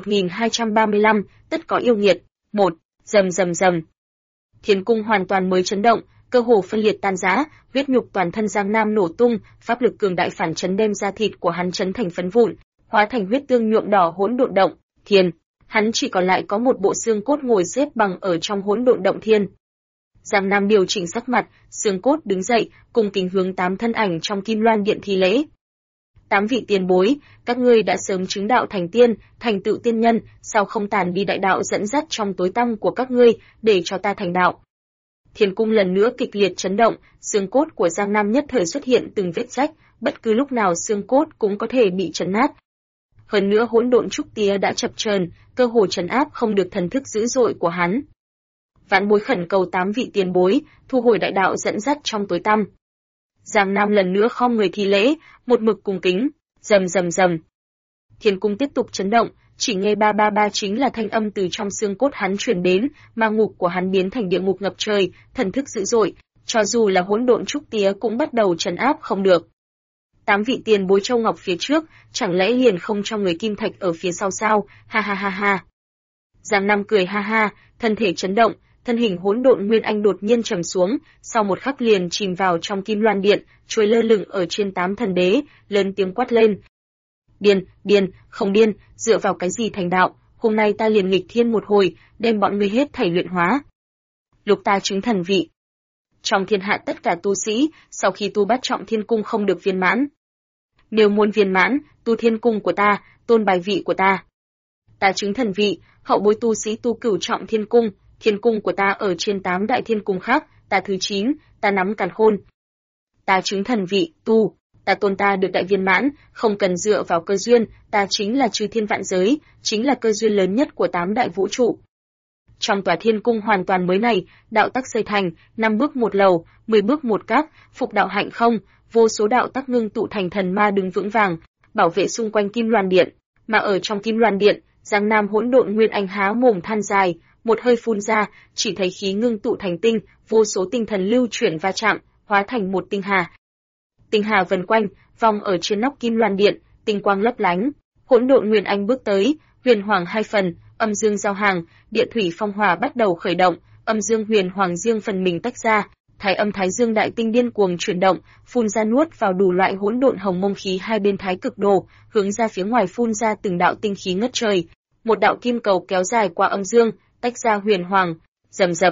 1235, tất có yêu nghiệt. 1. Rầm rầm rầm. Thiên cung hoàn toàn mới chấn động, cơ hồ phân liệt tan rã, huyết nhục toàn thân Giang Nam nổ tung, pháp lực cường đại phản chấn đem da thịt của hắn chấn thành phấn vụn, hóa thành huyết tương nhuộm đỏ hỗn độn động thiên. Hắn chỉ còn lại có một bộ xương cốt ngồi xếp bằng ở trong hỗn độn động thiên. Giang Nam điều chỉnh sắc mặt, xương cốt đứng dậy, cùng kính hướng 8 thân ảnh trong Kim Loan Điện thi lễ. 8 vị tiền bối, các ngươi đã sớm chứng đạo thành tiên, thành tựu tiên nhân, sao không tàn đi đại đạo dẫn dắt trong tối tăm của các ngươi, để cho ta thành đạo. Thiên cung lần nữa kịch liệt chấn động, xương cốt của Giang Nam nhất thời xuất hiện từng vết rách, bất cứ lúc nào xương cốt cũng có thể bị chấn nát. Hơn nữa hỗn độn trúc tía đã chập chờn, cơ hồ trấn áp không được thần thức dữ dội của hắn. Vãn bối khẩn cầu 8 vị tiền bối, thu hồi đại đạo dẫn dắt trong tối tăm. Giang Nam lần nữa khom người thi lễ, một mực cung kính, rầm rầm rầm. Thiên cung tiếp tục chấn động, chỉ nghe ba chính là thanh âm từ trong xương cốt hắn truyền đến, ma ngục của hắn biến thành địa ngục ngập trời, thần thức dữ dội, cho dù là hỗn độn trúc tía cũng bắt đầu trấn áp không được. 8 vị tiền bối châu ngọc phía trước, chẳng lẽ liền không cho người kim thạch ở phía sau sao? Ha ha ha ha. Giang Nam cười ha ha, thân thể chấn động, thân hình hỗn độn nguyên anh đột nhiên trầm xuống, sau một khắc liền chìm vào trong Kim Loan Điện, trôi lơ lửng ở trên 8 thần đế, lớn tiếng quát lên. Điên, không điên, dựa vào cái gì thành đạo, hôm nay ta liền nghịch thiên một hồi, đem bọn ngươi hết thảy luyện hóa. Lục ta chứng thần vị. Trong thiên hạ tất cả tu sĩ, sau khi tu bát trọng thiên cung không được viên mãn. Nếu muốn viên mãn, tu thiên cung của ta, tôn bài vị của ta. Ta chứng thần vị, hậu bối tu sĩ tu cửu trọng thiên cung của ta ở trên 8 đại thiên cung khác, ta thứ 9, ta nắm càn khôn. Ta chứng thần vị, ta tôn ta được đại viên mãn, không cần dựa vào cơ duyên, ta chính là chư thiên vạn giới, chính là cơ duyên lớn nhất của 8 đại vũ trụ. Trong tòa thiên cung hoàn toàn mới này, đạo tắc xây thành, 5 bước một lầu, 10 bước một các, phục đạo hạnh không, vô số đạo tắc ngưng tụ thành thần ma đứng vững vàng, bảo vệ xung quanh Kim Loan Điện, mà ở trong Kim Loan Điện, Giang Nam hỗn độn nguyên anh há mồm than dài, một hơi phun ra, chỉ thấy khí ngưng tụ thành tinh, vô số tinh thần lưu chuyển va chạm, hóa thành một tinh hà. Tinh hà vần quanh, vòng ở trên nóc Kim Loan Điện, tinh quang lấp lánh. Hỗn độn nguyên anh bước tới, huyền hoàng hai phần, âm dương giao hàng, địa thủy phong hỏa bắt đầu khởi động, âm dương huyền hoàng riêng phần mình tách ra, thái âm thái dương đại tinh điên cuồng chuyển động, phun ra nuốt vào đủ loại hỗn độn hồng mông khí hai bên thái cực đồ, hướng ra phía ngoài phun ra từng đạo tinh khí ngất trời. Một đạo kim cầu kéo dài qua âm dương, tách ra huyền hoàng, rầm rập.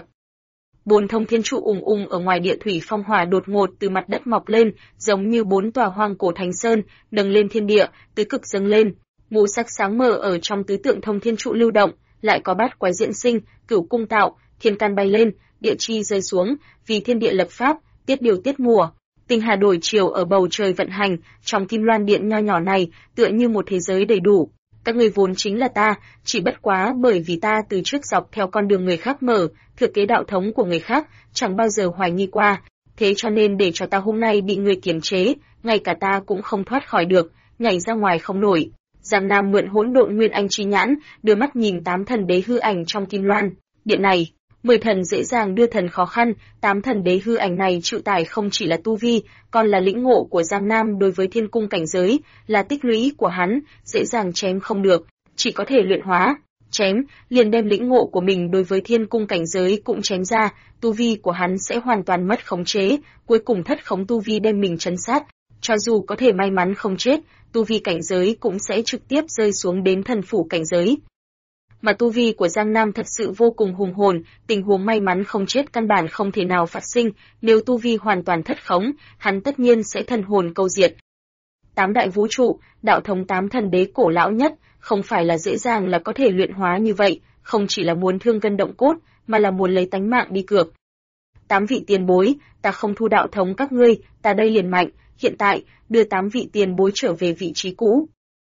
4 thông thiên trụ ở ngoài địa thủy phong hỏa đột ngột từ mặt đất mọc lên, giống như 4 tòa hoang cổ thánh sơn, nâng lên thiên địa, tứ cực dâng lên. Ngũ sắc sáng mờ ở trong tứ tượng thông thiên trụ lưu động, lại có bát quái diễn sinh, cửu cung tạo, thiên can bay lên, địa chi rơi xuống, vì thiên địa lập pháp, tiết điều tiết mùa. Tinh hà đổi chiều ở bầu trời vận hành, trong Kim Loan Điện nho nhỏ này, tựa như một thế giới đầy đủ. Các người vốn chính là ta, chỉ bất quá bởi vì ta từ trước dọc theo con đường người khác mở, thừa kế đạo thống của người khác, chẳng bao giờ hoài nghi qua. Thế cho nên để cho ta hôm nay bị người kiềm chế, ngay cả ta cũng không thoát khỏi được, nhảy ra ngoài không nổi. Giang Nam mượn hỗn độn nguyên anh chi nhãn, đưa mắt nhìn 8 thần đế hư ảnh trong Kim Loan Điện này. 10 thần dễ dàng đưa thần khó khăn, 8 thần đế hư ảnh này chịu tải không chỉ là tu vi, còn là lĩnh ngộ của Giang Nam đối với thiên cung cảnh giới, là tích lũy của hắn, dễ dàng chém không được, chỉ có thể luyện hóa. chém, liền đem lĩnh ngộ của mình đối với thiên cung cảnh giới cũng chém ra, tu vi của hắn sẽ hoàn toàn mất khống chế, cuối cùng thất khống tu vi đem mình trấn sát, cho dù có thể may mắn không chết, tu vi cảnh giới cũng sẽ trực tiếp rơi xuống đến thần phủ cảnh giới. Mà tu vi của Giang Nam thật sự vô cùng hùng hồn, tình huống may mắn không chết căn bản không thể nào phát sinh, nếu tu vi hoàn toàn thất khống, hắn tất nhiên sẽ thần hồn câu diệt. Tám đại vũ trụ, đạo thống tám thần đế cổ lão nhất, không phải là dễ dàng là có thể luyện hóa như vậy, không chỉ là muốn thương gân động cốt, mà là muốn lấy tánh mạng đi cược. Tám vị tiền bối, ta không thu đạo thống các ngươi, ta đây liền mạnh, hiện tại, đưa tám vị tiền bối trở về vị trí cũ.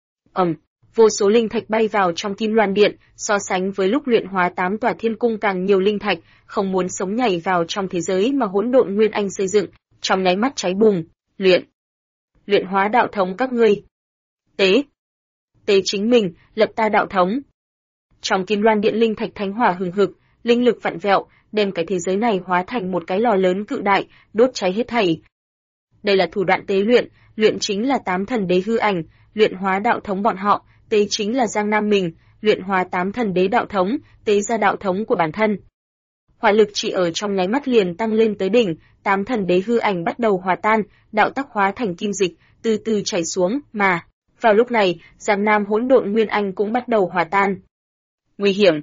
Vô số linh thạch bay vào trong Kim Loan Điện, so sánh với lúc luyện hóa 8 tòa thiên cung càng nhiều linh thạch, không muốn sống nhảy vào trong thế giới mà hỗn độn nguyên anh xây dựng, trong nháy mắt cháy bùng, luyện hóa đạo thống các ngươi. Tế chính mình, lập ta đạo thống. Trong Kim Loan Điện linh thạch thánh hỏa hừng hực, linh lực vặn vẹo, đem cái thế giới này hóa thành một cái lò lớn cự đại, đốt cháy hết thảy. Đây là thủ đoạn tế luyện chính là 8 thần đế hư ảnh, luyện hóa đạo thống bọn họ, tế chính là Giang Nam mình, luyện hóa 8 thần đế đạo thống, tế ra đạo thống của bản thân. Hỏa lực chỉ ở trong nháy mắt liền tăng lên tới đỉnh, 8 thần đế hư ảnh bắt đầu hòa tan, đạo tắc hóa thành kim dịch, từ từ chảy xuống, mà vào lúc này, Giang Nam hỗn độn nguyên anh cũng bắt đầu hòa tan. Nguy hiểm,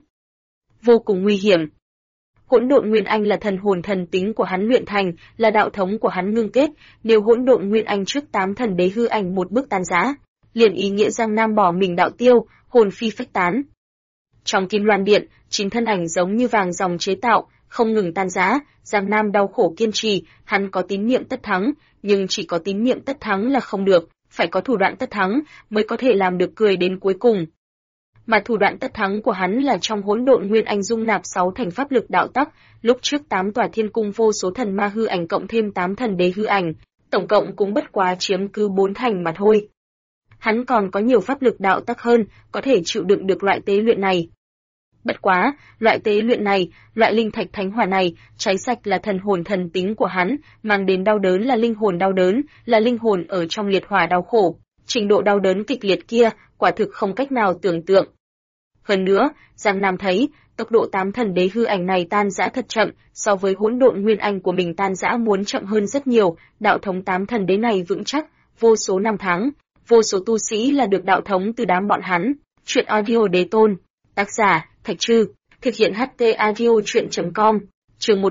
vô cùng nguy hiểm. Hỗn độn nguyên anh là thần hồn thần tính của hắn luyện thành, là đạo thống của hắn ngưng kết, nếu hỗn độn nguyên anh trước 8 thần đế hư ảnh một bước tan rã, liền ý nghĩa Giang Nam bỏ mình đạo tiêu, hồn phi phách tán. Trong Kim Loan Điện, 9 thân ảnh giống như vàng dòng chế tạo, không ngừng tan rã, Giang Nam đau khổ kiên trì, hắn có tín niệm tất thắng, nhưng chỉ có tín niệm tất thắng là không được, phải có thủ đoạn tất thắng mới có thể làm được cười đến cuối cùng. Mà thủ đoạn tất thắng của hắn là trong hỗn độn nguyên anh dung nạp 6 thành pháp lực đạo tắc, lúc trước 8 tòa thiên cung vô số thần ma hư ảnh cộng thêm 8 thần đế hư ảnh, tổng cộng cũng bất quá chiếm cứ 4 thành mà thôi. Hắn còn có nhiều pháp lực đạo tắc hơn, có thể chịu đựng được loại tế luyện này. Bất quá, loại tế luyện này, loại linh thạch thánh hỏa này, cháy sạch là thần hồn thần tính của hắn, mang đến đau đớn là linh hồn đau đớn, là linh hồn ở trong liệt hỏa đau khổ. Trình độ đau đớn kịch liệt kia, quả thực không cách nào tưởng tượng. Hơn nữa, Giang Nam thấy, tốc độ 8 thần đế hư ảnh này tan rã thật chậm, so với hỗn độn nguyên anh của mình tan rã muốn chậm hơn rất nhiều, đạo thống 8 thần đế này vững chắc, vô số năm tháng, vô số tu sĩ là được đạo thống từ đám bọn hắn. Chuyện audio đế tôn, tác giả, Thạch Trư, thực hiện HT audio chuyện.com, chương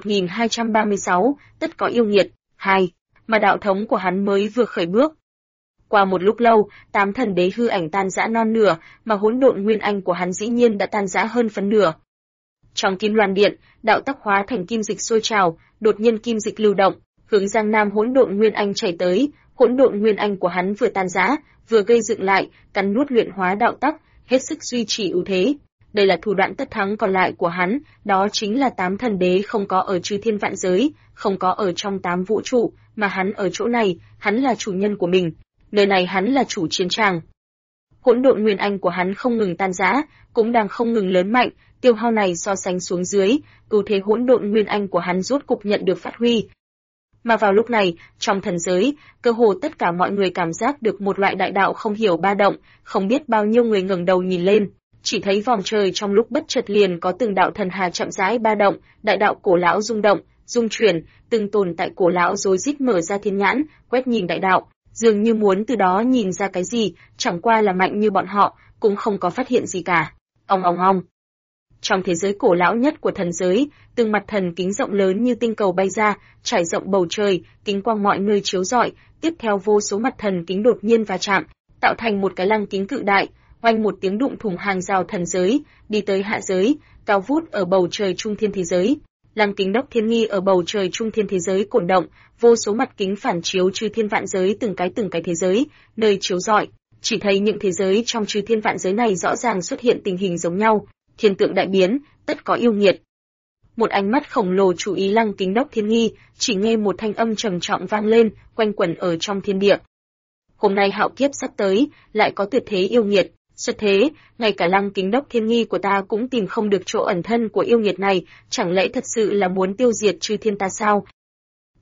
1236, tất có yêu nghiệt, 2, mà đạo thống của hắn mới vừa khởi bước. Qua một lúc lâu, 8 thần đế hư ảnh tan rã non nửa, mà hỗn độn nguyên anh của hắn dĩ nhiên đã tan rã hơn phân nửa. Trong Kim Loan Điện, đạo tắc hóa thành kim dịch sôi trào, đột nhiên kim dịch lưu động, hướng Giang Nam hỗn độn nguyên anh chảy tới, hỗn độn nguyên anh của hắn vừa tan rã, vừa gây dựng lại, cắn nuốt luyện hóa đạo tắc, hết sức duy trì ưu thế. Đây là thủ đoạn tất thắng còn lại của hắn, đó chính là 8 thần đế không có ở chư thiên vạn giới, không có ở trong 8 vũ trụ, mà hắn ở chỗ này, hắn là chủ nhân của mình. Nơi này hắn là chủ chiến tràng. Hỗn độn nguyên anh của hắn không ngừng tan rã, cũng đang không ngừng lớn mạnh, tiêu hao này so sánh xuống dưới, ưu thế hỗn độn nguyên anh của hắn rốt cục nhận được phát huy. Mà vào lúc này, trong thần giới, cơ hồ tất cả mọi người cảm giác được một loại đại đạo không hiểu ba động, không biết bao nhiêu người ngẩng đầu nhìn lên, chỉ thấy vòng trời trong lúc bất chợt liền có từng đạo thần hà chậm rãi ba động, đại đạo cổ lão rung động, dung chuyển, từng tồn tại cổ lão rối rít mở ra thiên nhãn, quét nhìn đại đạo, dường như muốn từ đó nhìn ra cái gì, chẳng qua là mạnh như bọn họ, cũng không có phát hiện gì cả. Ong ong ong. Trong thế giới cổ lão nhất của thần giới, từng mặt thần kính rộng lớn như tinh cầu bay ra, trải rộng bầu trời, kính quang mọi nơi chiếu rọi, tiếp theo vô số mặt thần kính đột nhiên va chạm, tạo thành một cái lăng kính cự đại, oanh một tiếng đụng thủng hàng rào thần giới, đi tới hạ giới, cao vút ở bầu trời trung thiên thế giới. Lăng kính đốc thiên nghi ở bầu trời trung thiên thế giới cổn động, vô số mặt kính phản chiếu chư thiên vạn giới từng cái thế giới, nơi chiếu rọi, chỉ thấy những thế giới trong chư thiên vạn giới này rõ ràng xuất hiện tình hình giống nhau, thiên tượng đại biến, tất có yêu nghiệt. Một ánh mắt khổng lồ chú ý lăng kính đốc thiên nghi, chỉ nghe một thanh âm trầm trọng vang lên, quanh quẩn ở trong thiên địa. Hôm nay hạo kiếp sắp tới, lại có tuyệt thế yêu nghiệt. Xuất thế, ngay cả lăng kính đốc thiên nghi của ta cũng tìm không được chỗ ẩn thân của yêu nghiệt này, chẳng lẽ thật sự là muốn tiêu diệt chư thiên ta sao?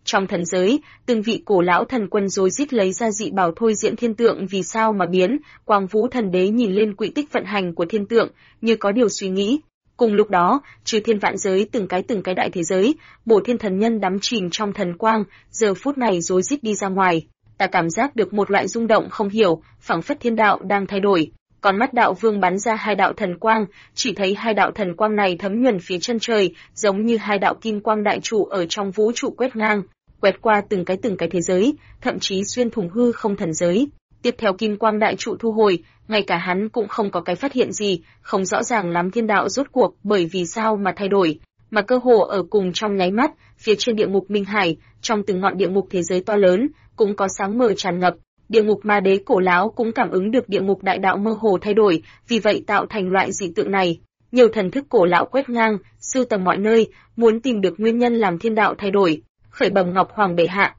Trong thần giới, từng vị cổ lão thần quân rối rít lấy ra dị bảo thôi diễn thiên tượng vì sao mà biến, Quang Vũ Thần Đế nhìn lên quỹ tích vận hành của thiên tượng, như có điều suy nghĩ. Cùng lúc đó, chư thiên vạn giới từng cái đại thế giới, Bổ Thiên thần nhân đắm chìm trong thần quang, giờ phút này rối rít đi ra ngoài. Ta cảm giác được một loại rung động không hiểu, phảng phất thiên đạo đang thay đổi. Con mắt đạo vương bắn ra hai đạo thần quang, chỉ thấy hai đạo thần quang này thấm nhuần phía chân trời, giống như hai đạo kim quang đại trụ ở trong vũ trụ quét ngang, quét qua từng cái thế giới, thậm chí xuyên thủng hư không thần giới. Tiếp theo kim quang đại trụ thu hồi, ngay cả hắn cũng không có cái phát hiện gì, không rõ ràng lắm thiên đạo rốt cuộc bởi vì sao mà thay đổi, mà cơ hồ ở cùng trong nháy mắt, phía trên địa ngục Minh Hải, trong từng ngọn địa ngục thế giới to lớn, cũng có sáng mờ tràn ngập. Địa ngục ma đế cổ lão cũng cảm ứng được địa ngục đại đạo mơ hồ thay đổi, vì vậy tạo thành loại dị tượng này. Nhiều thần thức cổ lão quét ngang, sưu tầm mọi nơi, muốn tìm được nguyên nhân làm thiên đạo thay đổi. Khởi bẩm Ngọc Hoàng bệ hạ.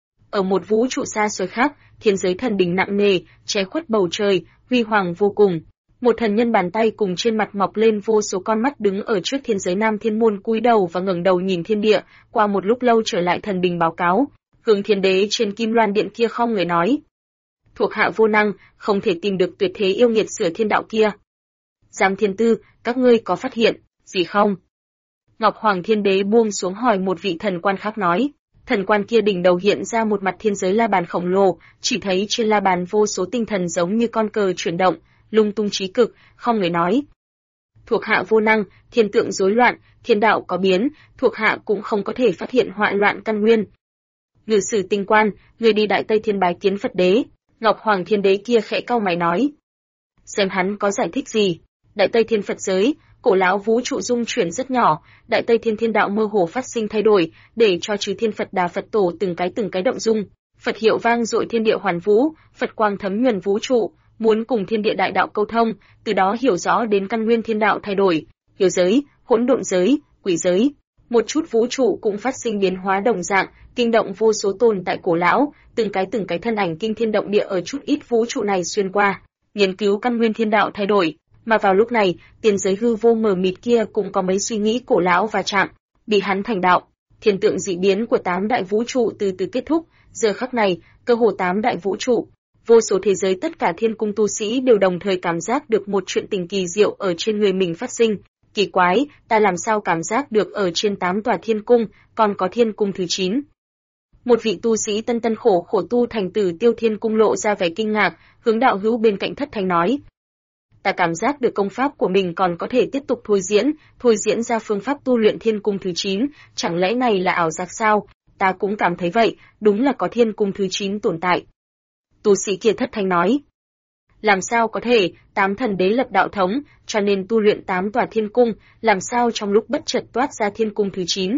Ở một vũ trụ xa xôi khác, thiên giới thần đình nặng nề, che khuất bầu trời, huy hoàng vô cùng. Một thần nhân bàn tay cùng trên mặt mọc lên vô số con mắt đứng ở trước thiên giới Nam Thiên môn cúi đầu và ngẩng đầu nhìn thiên địa, qua một lúc lâu trở lại thần đình báo cáo. Hướng Thiên Đế trên Kim Loan Điện kia không người nói: thuộc hạ vô năng, không thể tìm được tuyệt thế yêu nghiệt sửa thiên đạo kia. Giám Thiên Tư, các ngươi có phát hiện gì không? Ngọc Hoàng Thiên Đế buông xuống hỏi một vị thần quan khác nói. Thần quan kia đỉnh đầu hiện ra một mặt thiên giới la bàn khổng lồ, chỉ thấy trên la bàn vô số tinh thần giống như con cờ chuyển động, lung tung trí cực, không người nói. Thuộc hạ vô năng, thiên tượng rối loạn, thiên đạo có biến, thuộc hạ cũng không có thể phát hiện hoại loạn căn nguyên. Ngự sử tinh quan, người đi Đại Tây Thiên bái kiến Phật đế. Ngọc Hoàng Thiên Đế kia khẽ cau mày nói. Xem hắn có giải thích gì. Đại Tây Thiên Phật giới, cổ lão vũ trụ dung chuyển rất nhỏ, Đại Tây Thiên thiên đạo mơ hồ phát sinh thay đổi, để cho chư thiên Phật Đà Phật tổ từng cái động dung. Phật hiệu vang dội thiên địa hoàn vũ, Phật quang thấm nhuần vũ trụ, muốn cùng thiên địa đại đạo câu thông, từ đó hiểu rõ đến căn nguyên thiên đạo thay đổi, yêu giới, hỗn độn giới, quỷ giới. Một chút vũ trụ cũng phát sinh biến hóa đồng dạng, kinh động vô số tồn tại cổ lão, từng cái thân ảnh kinh thiên động địa ở chút ít vũ trụ này xuyên qua, nghiên cứu căn nguyên thiên đạo thay đổi. Mà vào lúc này, tiền giới hư vô mờ mịt kia cũng có mấy suy nghĩ cổ lão và chạm, bị hắn thành đạo. Thiên tượng dị biến của 8 đại vũ trụ từ từ kết thúc, giờ khắc này, cơ hồ 8 đại vũ trụ, vô số thế giới tất cả thiên cung tu sĩ đều đồng thời cảm giác được một chuyện tình kỳ diệu ở trên người mình phát sinh. Kỳ quái, ta làm sao cảm giác được ở trên 8 tòa thiên cung, còn có thiên cung thứ 9. Một vị tu sĩ tân khổ tu thành Tử Tiêu Thiên Cung lộ ra vẻ kinh ngạc, hướng đạo hữu bên cạnh thất thanh nói. Ta cảm giác được công pháp của mình còn có thể tiếp tục thôi diễn ra phương pháp tu luyện thiên cung thứ 9, chẳng lẽ này là ảo giác sao? Ta cũng cảm thấy vậy, đúng là có thiên cung thứ 9 tồn tại. Tu sĩ kia thất thanh nói. Làm sao có thể, 8 thần đế lập đạo thống, cho nên tu luyện 8 tòa thiên cung, làm sao trong lúc bất chợt toát ra thiên cung thứ 9?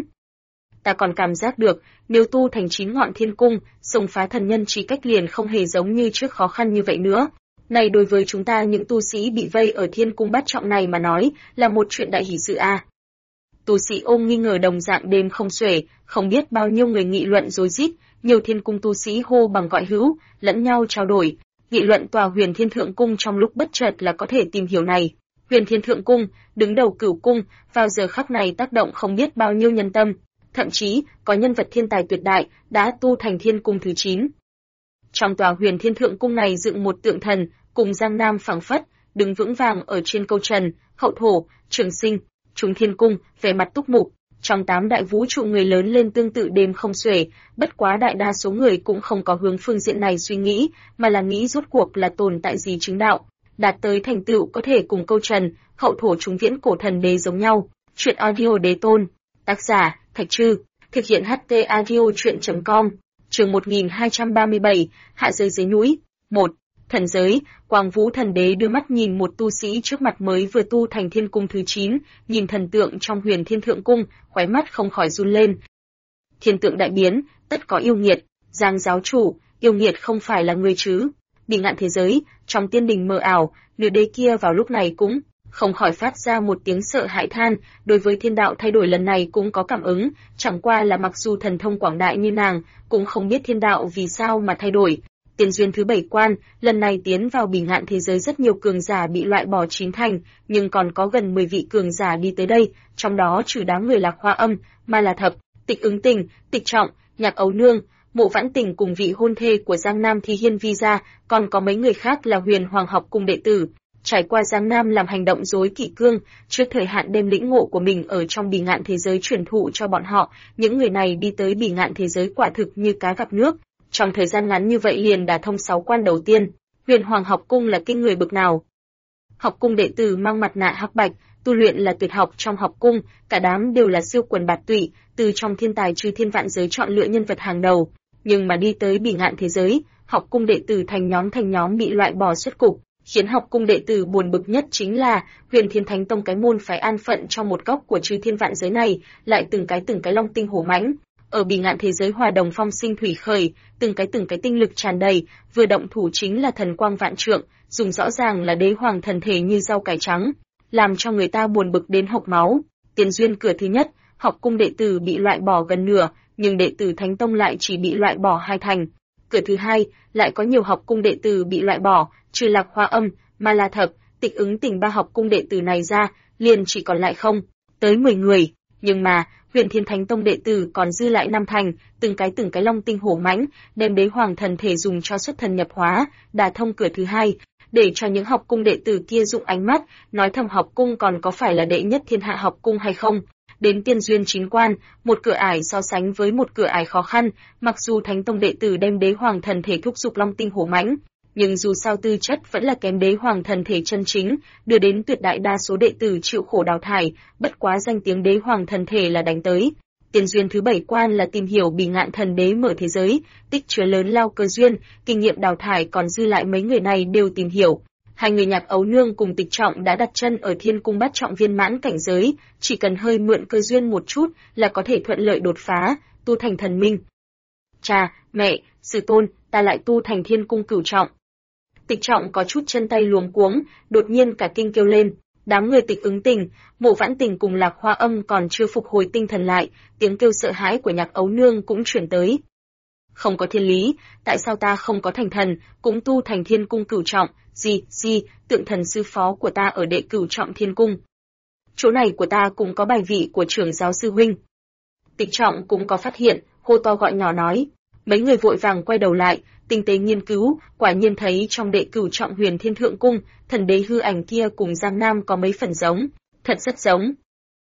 Ta còn cảm giác được, nếu tu thành 9 ngọn thiên cung, xông phá thần nhân trí cách liền không hề giống như trước khó khăn như vậy nữa. Này đối với chúng ta những tu sĩ bị vây ở thiên cung bát trọng này mà nói, là một chuyện đại hỷ sự a. Tu sĩ ôm nghi ngờ đồng dạng đêm không xuể, không biết bao nhiêu người nghị luận rối rít, nhiều thiên cung tu sĩ hô bằng gọi hữu, lẫn nhau trao đổi, nghị luận tòa Huyền Thiên Thượng Cung trong lúc bất chợt là có thể tìm hiểu này. Huyền Thiên Thượng Cung, đứng đầu Cửu Cung, vào giờ khắc này tác động không biết bao nhiêu nhân tâm, thậm chí có nhân vật thiên tài tuyệt đại đã tu thành thiên cung thứ 9. Trong tòa Huyền Thiên Thượng Cung này dựng một tượng thần, cùng Giang Nam phẳng phất, đứng vững vàng ở trên câu trần, Hậu Thổ, Trường Sinh, chúng thiên cung, vẻ mặt túc mục. Trong 8 đại vũ trụ người lớn lên tương tự đêm không xuể, bất quá đại đa số người cũng không có hướng phương diện này suy nghĩ, mà là nghĩ rốt cuộc là tồn tại gì chứng đạo, đạt tới thành tựu có thể cùng câu trần, Hậu Thổ chúng viễn cổ thần đế giống nhau. Chuyện audio đế tôn, tác giả Thạch Trư, thực hiện HT audio truyện.com. Chương 1237, hạ giới dưới núi. 1. Thần giới, Quang Vũ Thần Đế đưa mắt nhìn một tu sĩ trước mặt mới vừa tu thành thiên cung thứ 9, nhìn thần tượng trong Huyền Thiên Thượng Cung, khóe mắt không khỏi run lên. Thiên tượng đại biến, tất có yêu nghiệt, Giang giáo chủ, yêu nghiệt không phải là người chứ? Bị ngạn thế giới, trong tiên đình mờ ảo, nửa đế kia vào lúc này cũng không khỏi phát ra một tiếng sợ hãi than, đối với thiên đạo thay đổi lần này cũng có cảm ứng, chẳng qua là mặc dù thần thông quảng đại như nàng, cũng không biết thiên đạo vì sao mà thay đổi. Tiền duyên thứ 7 quan, lần này tiến vào Bỉ Ngạn thế giới rất nhiều cường giả bị loại bỏ 9 thành, nhưng còn có gần 10 vị cường giả đi tới đây, trong đó trừ đám người Lạc Hoa Âm, Ma La Thập, Tịch Ứng Tình, Tịch Trọng, Nhạc Ấu Nương, Mộ Vãn Tình cùng vị hôn thê của Giang Nam Thi Hiên Vi ra, còn có mấy người khác là Huyền Hoàng học cung đệ tử. Trải qua Giang Nam làm hành động dối kỷ cương, trước thời hạn đem lĩnh ngộ của mình ở trong bì ngạn thế giới truyền thụ cho bọn họ, những người này đi tới bì ngạn thế giới quả thực như cá gặp nước. Trong thời gian ngắn như vậy liền đả thông 6 quan đầu tiên. Huyền Hoàng học cung là kinh người bực nào? Học cung đệ tử mang mặt nạ hắc bạch, tu luyện là tuyệt học trong học cung, cả đám đều là siêu quần bạt tụy, từ trong thiên tài trừ thiên vạn giới chọn lựa nhân vật hàng đầu. Nhưng mà đi tới bỉ ngạn thế giới, học cung đệ tử thành nhóm bị loại bỏ xuất cục, khiến học cung đệ tử buồn bực nhất chính là Huyền Thiên Thánh Tông cái môn phái an phận trong một góc của trừ thiên vạn giới này, lại từng cái long tinh hổ mãnh. Ở bỉ ngạn thế giới hòa đồng phong sinh thủy khởi, từng cái tinh lực tràn đầy, vừa động thủ chính là thần quang vạn trượng, dùng rõ ràng là đế hoàng thần thể như rau cải trắng, làm cho người ta buồn bực đến hộc máu. Tiền duyên cửa thứ nhất, học cung đệ tử bị loại bỏ gần nửa, nhưng đệ tử Thánh Tông lại chỉ bị loại bỏ 2 thành. Cửa thứ hai, lại có nhiều học cung đệ tử bị loại bỏ, trừ Lạc Hoa Âm, Ma La Thập, Tịch Ứng Tình 3 học cung đệ tử này ra, liền chỉ còn lại không tới 10 người. Nhưng mà Huyền Thiên Thánh Tông đệ tử còn dư lại 5 thành, từng cái long tinh hổ mãnh, đem đế hoàng thần thể dùng cho xuất thần nhập hóa, đả thông cửa thứ hai, để cho những học cung đệ tử kia dụng ánh mắt, nói thầm học cung còn có phải là đệ nhất thiên hạ học cung hay không. Đến tiên duyên chính quan, một cửa ải so sánh với một cửa ải khó khăn, mặc dù Thánh Tông đệ tử đem đế hoàng thần thể thúc dục long tinh hổ mãnh, nhưng dù sao tư chất vẫn là kém đế hoàng thần thể chân chính, đưa đến tuyệt đại đa số đệ tử chịu khổ đào thải, bất quá danh tiếng đế hoàng thần thể là đánh tới. Tiền duyên thứ 7 quan là tìm hiểu bỉ ngạn thần đế mở thế giới, tích chứa lớn lao cơ duyên, kinh nghiệm đào thải còn dư lại mấy người này đều tìm hiểu. Hai người Nhạc Ấu Nương cùng Tịch Trọng đã đặt chân ở Thiên Cung bát trọng viên mãn cảnh giới, chỉ cần hơi mượn cơ duyên một chút là có thể thuận lợi đột phá, tu thành thần minh. Cha, mẹ, sư tôn, ta lại tu thành Thiên Cung cửu trọng. Tịch Trọng có chút chân tay luống cuống, đột nhiên cả kinh kêu lên. Đám người Tịch Ứng Tình, Mộ Vãn Tình cùng Lạc Hoa Âm còn chưa phục hồi tinh thần lại, tiếng kêu sợ hãi của Nhạc Ấu Nương cũng chuyển tới. Không có thiên lý, tại sao ta không có thành thần, cũng tu thành Thiên Cung cửu trọng, gì, tượng thần sư phó của ta ở đệ cửu trọng Thiên Cung. Chỗ này của ta cũng có bài vị của trưởng giáo sư huynh. Tịch Trọng cũng có phát hiện, hô to gọi nhỏ nói. Mấy người vội vàng quay đầu lại, tinh tế nghiên cứu, quả nhiên thấy trong đệ cửu trọng Huyền Thiên Thượng Cung, thần đế hư ảnh kia cùng Giang Nam có mấy phần giống, thật rất giống.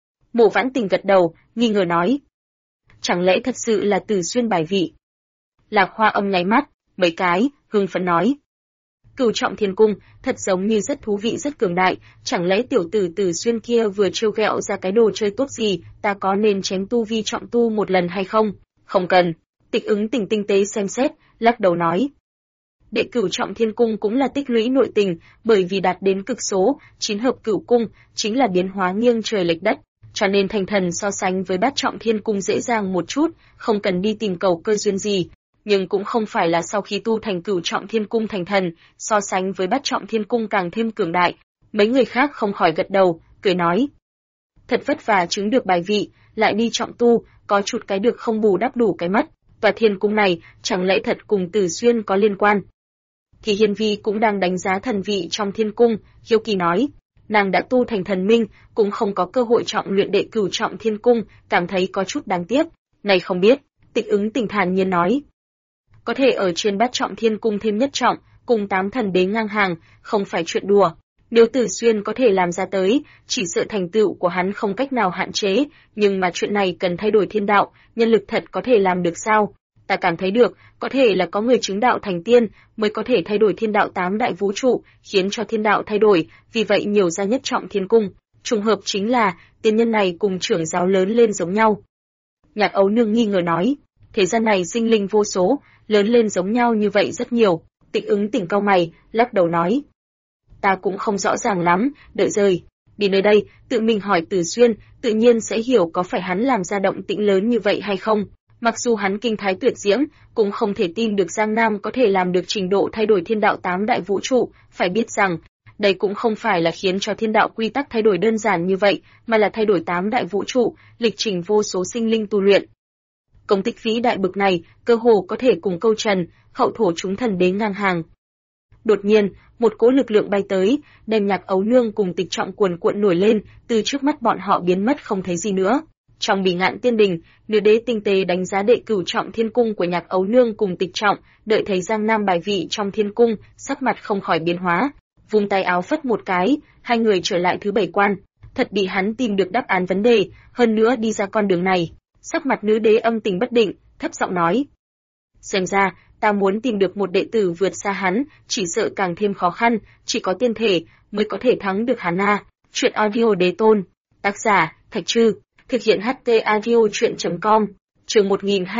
Mộ Vãn Tình gật đầu, nghi ngờ nói. Chẳng lẽ thật sự là Từ Xuyên bài vị? Lạc Hoa Âm nháy mắt, mấy cái, hưng phấn nói. Cửu trọng Thiên Cung, thật giống như rất thú vị rất cường đại, chẳng lẽ tiểu tử Từ Xuyên kia vừa trêu ghẹo ra cái đồ chơi tốt gì, ta có nên chém tu vi trọng tu một lần hay không? Không cần. Tịch Ứng Tình tinh tế xem xét, lắc đầu nói. Đệ cửu trọng Thiên Cung cũng là tích lũy nội tình, bởi vì đạt đến cực số, 9 hợp cửu cung, chính là biến hóa nghiêng trời lệch đất, cho nên thành thần so sánh với bát trọng Thiên Cung dễ dàng một chút, không cần đi tìm cầu cơ duyên gì. Nhưng cũng không phải là sau khi tu thành cửu trọng Thiên Cung thành thần, so sánh với bát trọng Thiên Cung càng thêm cường đại. Mấy người khác không khỏi gật đầu, cười nói. Thật vất vả chứng được bài vị, lại đi trọng tu, có chút cái được không bù đắp đủ cái mất. Tòa Thiên Cung này, chẳng lẽ thật cùng Từ Xuyên có liên quan? Thì Hiên Vi cũng đang đánh giá thần vị trong Thiên Cung, hiếu kỳ nói. Nàng đã tu thành thần minh, cũng không có cơ hội trọng luyện đệ cửu trọng Thiên Cung, cảm thấy có chút đáng tiếc. Này không biết, Tịch Ứng Tình thản nhiên nói. Có thể ở trên bát trọng Thiên Cung thêm nhất trọng, cùng 8 thần đế ngang hàng, không phải chuyện đùa. Nếu Từ Xuyên có thể làm ra tới, chỉ sợ thành tựu của hắn không cách nào hạn chế, nhưng mà chuyện này cần thay đổi thiên đạo, nhân lực thật có thể làm được sao? Ta cảm thấy được, có thể là có người chứng đạo thành tiên, mới có thể thay đổi thiên đạo 8 đại vũ trụ, khiến cho thiên đạo thay đổi, vì vậy nhiều ra nhất trọng Thiên Cung. Trùng hợp chính là, tiên nhân này cùng trưởng giáo lớn lên giống nhau. Nhạc Ấu Nương nghi ngờ nói, thế gian này sinh linh vô số, lớn lên giống nhau như vậy rất nhiều. Tịch Ứng Tình cau mày, lắc đầu nói. Ta cũng không rõ ràng lắm, đợi rời. Đi nơi đây, tự mình hỏi Từ Xuyên, tự nhiên sẽ hiểu có phải hắn làm ra động tĩnh lớn như vậy hay không. Mặc dù hắn kinh thái tuyệt diễm, cũng không thể tin được Giang Nam có thể làm được trình độ thay đổi thiên đạo 8 đại vũ trụ, phải biết rằng, đây cũng không phải là khiến cho thiên đạo quy tắc thay đổi đơn giản như vậy, mà là thay đổi 8 đại vũ trụ, lịch trình vô số sinh linh tu luyện. Công tích vĩ đại bực này, cơ hồ có thể cùng Câu Trần, hậu thổ chúng thần đế ngang hàng. Đột nhiên, một cỗ lực lượng bay tới, đem Nhạc Ấu Nương cùng Tịch Trọng cuồn cuộn nổi lên, từ trước mắt bọn họ biến mất không thấy gì nữa. Trong Bỉ Ngạn Tiên Đình, Nữ Đế tinh tế đánh giá đệ cửu trọng thiên cung của Nhạc Ấu Nương cùng Tịch Trọng, đợi thấy Giang Nam bài vị trong thiên cung, sắc mặt không khỏi biến hóa, vung tay áo phất một cái, hai người trở lại thứ 7 quan. Thật bị hắn tìm được đáp án vấn đề, hơn nữa đi ra con đường này. Sắc mặt Nữ Đế âm tình bất định, thấp giọng nói: xem ra, ta muốn tìm được một đệ tử vượt xa hắn, chỉ sợ càng thêm khó khăn, chỉ có tiên thể mới có thể thắng được hắn a. Truyện audio Đế Tôn, tác giả Thạch Trư, thực hiện HT audio truyện.com. Chương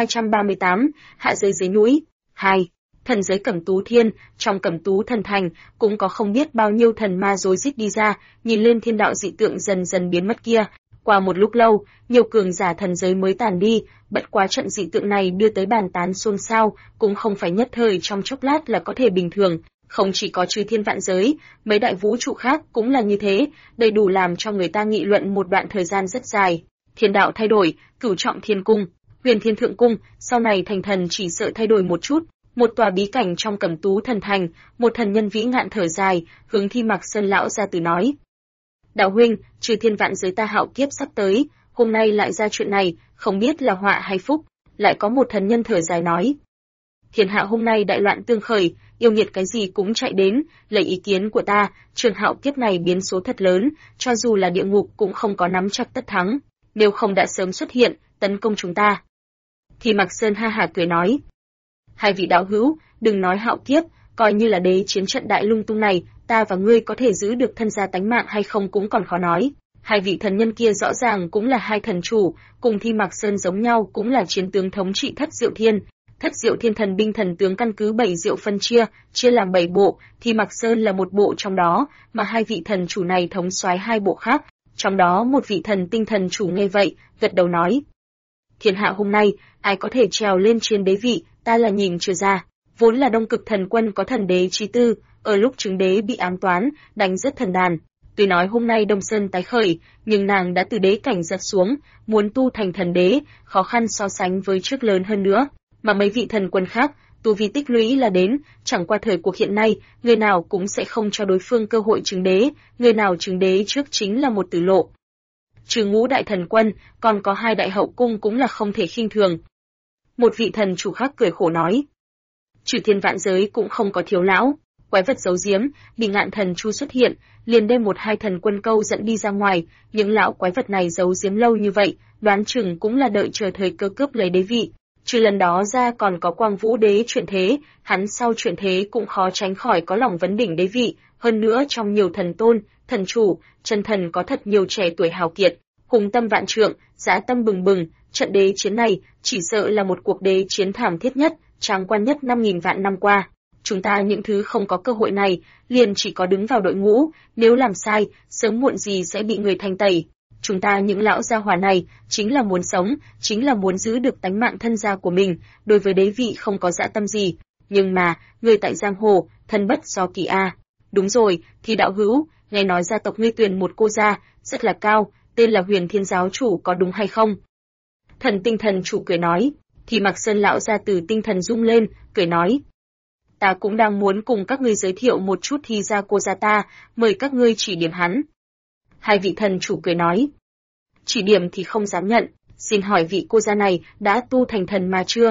1238, hạ giới dưới núi. 2. Thần giới Cẩm Tú Thiên, trong Cẩm Tú thần thành cũng có không biết bao nhiêu thần ma rối rít đi ra, nhìn lên thiên đạo dị tượng dần dần biến mất kia. Qua một lúc lâu, nhiều cường giả thần giới mới tàn đi, bất quá trận dị tượng này đưa tới bàn tán xôn xao, cũng không phải nhất thời trong chốc lát là có thể bình thường. Không chỉ có chư thiên vạn giới, mấy đại vũ trụ khác cũng là như thế, đầy đủ làm cho người ta nghị luận một đoạn thời gian rất dài. Thiên đạo thay đổi, cửu trọng thiên cung, huyền thiên thượng cung, sau này thành thần chỉ sợ thay đổi một chút. Một tòa bí cảnh trong Cẩm Tú thần thành, một thần nhân vĩ ngạn thở dài, hướng Thi Mạc Sơn lão gia tử nói: đạo huynh, trừ thiên vạn giới ta hạo kiếp sắp tới, hôm nay lại ra chuyện này, không biết là họa hay phúc. Lại có một thần nhân thở dài nói: thiên hạ hôm nay đại loạn tương khởi, yêu nghiệt cái gì cũng chạy đến, lấy ý kiến của ta, trường hạo kiếp này biến số thật lớn, cho dù là địa ngục cũng không có nắm chắc tất thắng, nếu không đã sớm xuất hiện, tấn công chúng ta. Thì Mạc Sơn ha hả cười nói: hai vị đạo hữu, đừng nói hạo kiếp, coi như là đế chiến trận đại lung tung này, ta và ngươi có thể giữ được thân gia tánh mạng hay không cũng còn khó nói. Hai vị thần nhân kia rõ ràng cũng là hai thần chủ, cùng Thi Mạc Sơn giống nhau cũng là chiến tướng thống trị Thất Diệu Thiên. Thất Diệu Thiên thần binh thần tướng căn cứ 7 diệu phân chia làm 7 bộ, Thi Mạc Sơn là một bộ trong đó, mà hai vị thần chủ này thống soái hai bộ khác. Trong đó một vị thần tinh thần chủ nghe vậy, gật đầu nói: thiên hạ hôm nay, ai có thể trèo lên trên đế vị, ta là nhìn chưa ra. Vốn là Đông Cực thần quân có thần đế chí tư, ở lúc chứng đế bị ám toán, đánh rất thần đàn. Tuy nói hôm nay Đông Sơn tái khởi, nhưng nàng đã từ đế cảnh giật xuống, muốn tu thành thần đế, khó khăn so sánh với trước lớn hơn nữa. Mà mấy vị thần quân khác, tu vi tích lũy là đến, chẳng qua thời cuộc hiện nay, người nào cũng sẽ không cho đối phương cơ hội chứng đế, người nào chứng đế trước chính là một tử lộ. Trừ ngũ đại thần quân, còn có hai đại hậu cung cũng là không thể khinh thường. Một vị thần chủ khác cười khổ nói: trừ thiên vạn giới cũng không có thiếu lão, quái vật giấu giếm, Bỉ Ngạn thần chu xuất hiện, liền đem một hai thần quân câu dẫn đi ra ngoài, những lão quái vật này giấu giếm lâu như vậy, đoán chừng cũng là đợi chờ thời cơ cướp lấy đế vị. Trừ lần đó ra còn có Quang Vũ đế chuyển thế, hắn sau chuyển thế cũng khó tránh khỏi có lòng vấn đỉnh đế vị, hơn nữa trong nhiều thần tôn, thần chủ, chân thần có thật nhiều trẻ tuổi hào kiệt, hùng tâm vạn trượng, dã tâm bừng bừng, trận đế chiến này chỉ sợ là một cuộc đế chiến thảm thiết nhất, tráng quan nhất 5.000 vạn năm qua. Chúng ta những thứ không có cơ hội này, liền chỉ có đứng vào đội ngũ, nếu làm sai, sớm muộn gì sẽ bị người thanh tẩy. Chúng ta những lão gia hỏa này, chính là muốn sống, chính là muốn giữ được tánh mạng thân gia của mình, đối với đế vị không có dã tâm gì. Nhưng mà, người tại giang hồ, thân bất do kỳ a. Đúng rồi, thì đạo hữu, nghe nói gia tộc ngươi tuyển một cô gia, rất là cao, tên là Huyền Thiên giáo chủ có đúng hay không? Thần tinh thần chủ cười nói. Thì Mạc Sơn lão gia tử tinh thần rung lên, cười nói: ta cũng đang muốn cùng các ngươi giới thiệu một chút Thi gia cô gia ta, mời các ngươi chỉ điểm hắn. Hai vị thần chủ cười nói: chỉ điểm thì không dám nhận, xin hỏi vị cô gia này đã tu thành thần mà chưa?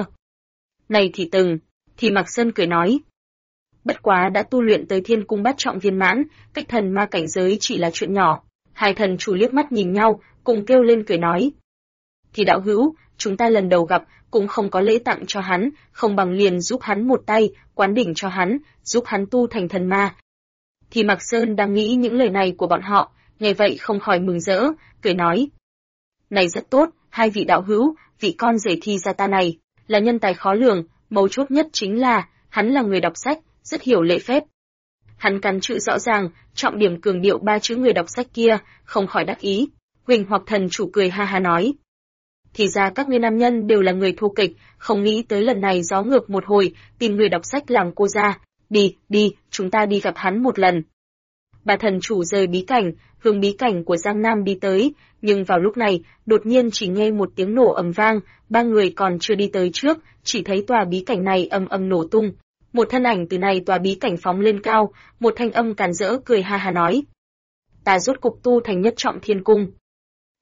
Này thì từng. Thì Mạc Sơn cười nói: bất quá đã tu luyện tới Thiên Cung bát trọng viên mãn, cách thần ma cảnh giới chỉ là chuyện nhỏ. Hai thần chủ liếc mắt nhìn nhau, cùng kêu lên cười nói: thì đạo hữu, chúng ta lần đầu gặp, cũng không có lễ tặng cho hắn, không bằng liền giúp hắn một tay, quán đỉnh cho hắn, giúp hắn tu thành thần ma. Thì Mạc Sơn đang nghĩ những lời này của bọn họ, nghe vậy không khỏi mừng rỡ, cười nói: này rất tốt, hai vị đạo hữu, vị con rể Thi gia ta này, là nhân tài khó lường, mấu chốt nhất chính là, hắn là người đọc sách, rất hiểu lễ phép. Hắn cắn chữ rõ ràng, trọng điểm cường điệu 3 chữ người đọc sách kia, không khỏi đắc ý. Huỳnh hoặc thần chủ cười ha ha nói: thì ra các ngươi nam nhân đều là người thô kịch, không nghĩ tới lần này gió ngược một hồi, tìm người đọc sách làm cô ra. Đi, chúng ta đi gặp hắn một lần. Bà thần chủ rời bí cảnh, hướng bí cảnh của Giang Nam đi tới, nhưng vào lúc này, đột nhiên chỉ nghe một tiếng nổ ầm vang, ba người còn chưa đi tới trước, chỉ thấy tòa bí cảnh này ầm ầm nổ tung. Một thân ảnh từ này tòa bí cảnh phóng lên cao, một thanh âm càn rỡ cười ha ha nói: ta rốt cục tu thành nhất trọng thiên cung.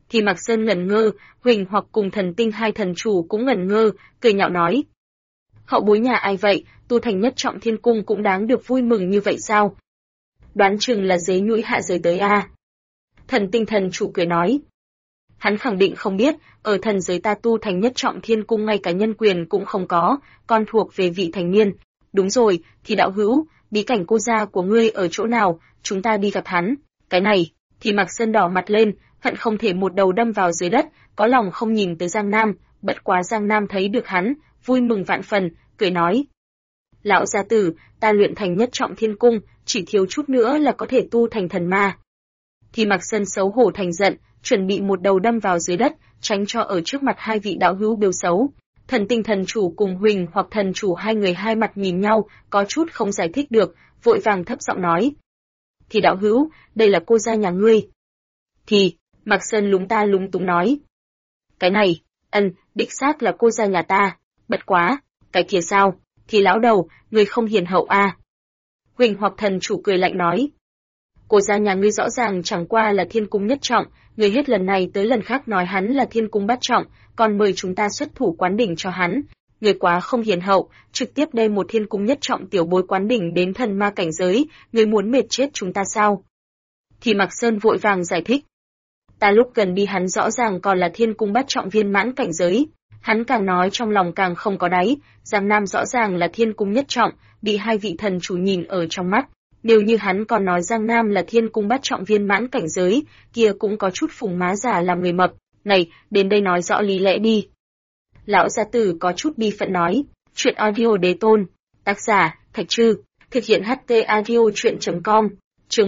Thì Mạc Sơn ngẩn ngơ, Huỳnh Hoặc cùng Thần Tinh hai thần chủ cũng ngẩn ngơ, cười nhạo nói. Hậu bối nhà ai vậy, tu thành nhất trọng thiên cung cũng đáng được vui mừng như vậy sao? Đoán chừng là dế nhũi hạ giới tới a. Thần Tinh thần chủ cười nói. Hắn khẳng định không biết, ở thần giới ta tu thành nhất trọng thiên cung ngay cả nhân quyền cũng không có, con thuộc về vị thành niên. Đúng rồi, thì đạo hữu, bí cảnh cô gia của ngươi ở chỗ nào, chúng ta đi gặp hắn. Cái này, thì Mạc Sơn đỏ mặt lên, hận không thể một đầu đâm vào dưới đất, có lòng không nhìn tới Giang Nam, bất quá Giang Nam thấy được hắn, vui mừng vạn phần, cười nói. Lão gia tử, ta luyện thành nhất trọng thiên cung, chỉ thiếu chút nữa là có thể tu thành thần ma. Thì Mạc Sơn xấu hổ thành giận, chuẩn bị một đầu đâm vào dưới đất, tránh cho ở trước mặt hai vị đạo hữu bêu xấu. Thần Tinh thần chủ cùng Huỳnh Hoặc thần chủ hai người hai mặt nhìn nhau, có chút không giải thích được, vội vàng thấp giọng nói. Thì đạo hữu, đây là cô gia nhà ngươi. Thì, Mạc Sơn lúng ta lúng túng nói. Cái này, đích xác là cô gia nhà ta, bất quá, cái kia sao, thì lão đầu, người không hiền hậu a. Huỳnh Hoặc thần chủ cười lạnh nói. Cô gia nhà ngươi rõ ràng chẳng qua là thiên cung nhất trọng, người hết lần này tới lần khác nói hắn là thiên cung bát trọng, còn mời chúng ta xuất thủ quán đỉnh cho hắn. Người quá không hiền hậu, trực tiếp đem một thiên cung nhất trọng tiểu bối quán đỉnh đến thần ma cảnh giới, người muốn mệt chết chúng ta sao? Thì Mạc Sơn vội vàng giải thích. Ta lúc gần đi hắn rõ ràng còn là thiên cung bát trọng viên mãn cảnh giới. Hắn càng nói trong lòng càng không có đáy, Giang Nam rõ ràng là thiên cung nhất trọng, bị hai vị thần chủ nhìn ở trong mắt. Nếu như hắn còn nói Giang Nam là thiên cung bát trọng viên mãn cảnh giới, kia cũng có chút phùng má giả làm người mập. Này, đến đây nói rõ lý lẽ đi. Lão gia tử có chút bi phận nói, chuyện audio đế tôn, tác giả, Thạch Trư, thực hiện HT audio chuyện.com, chương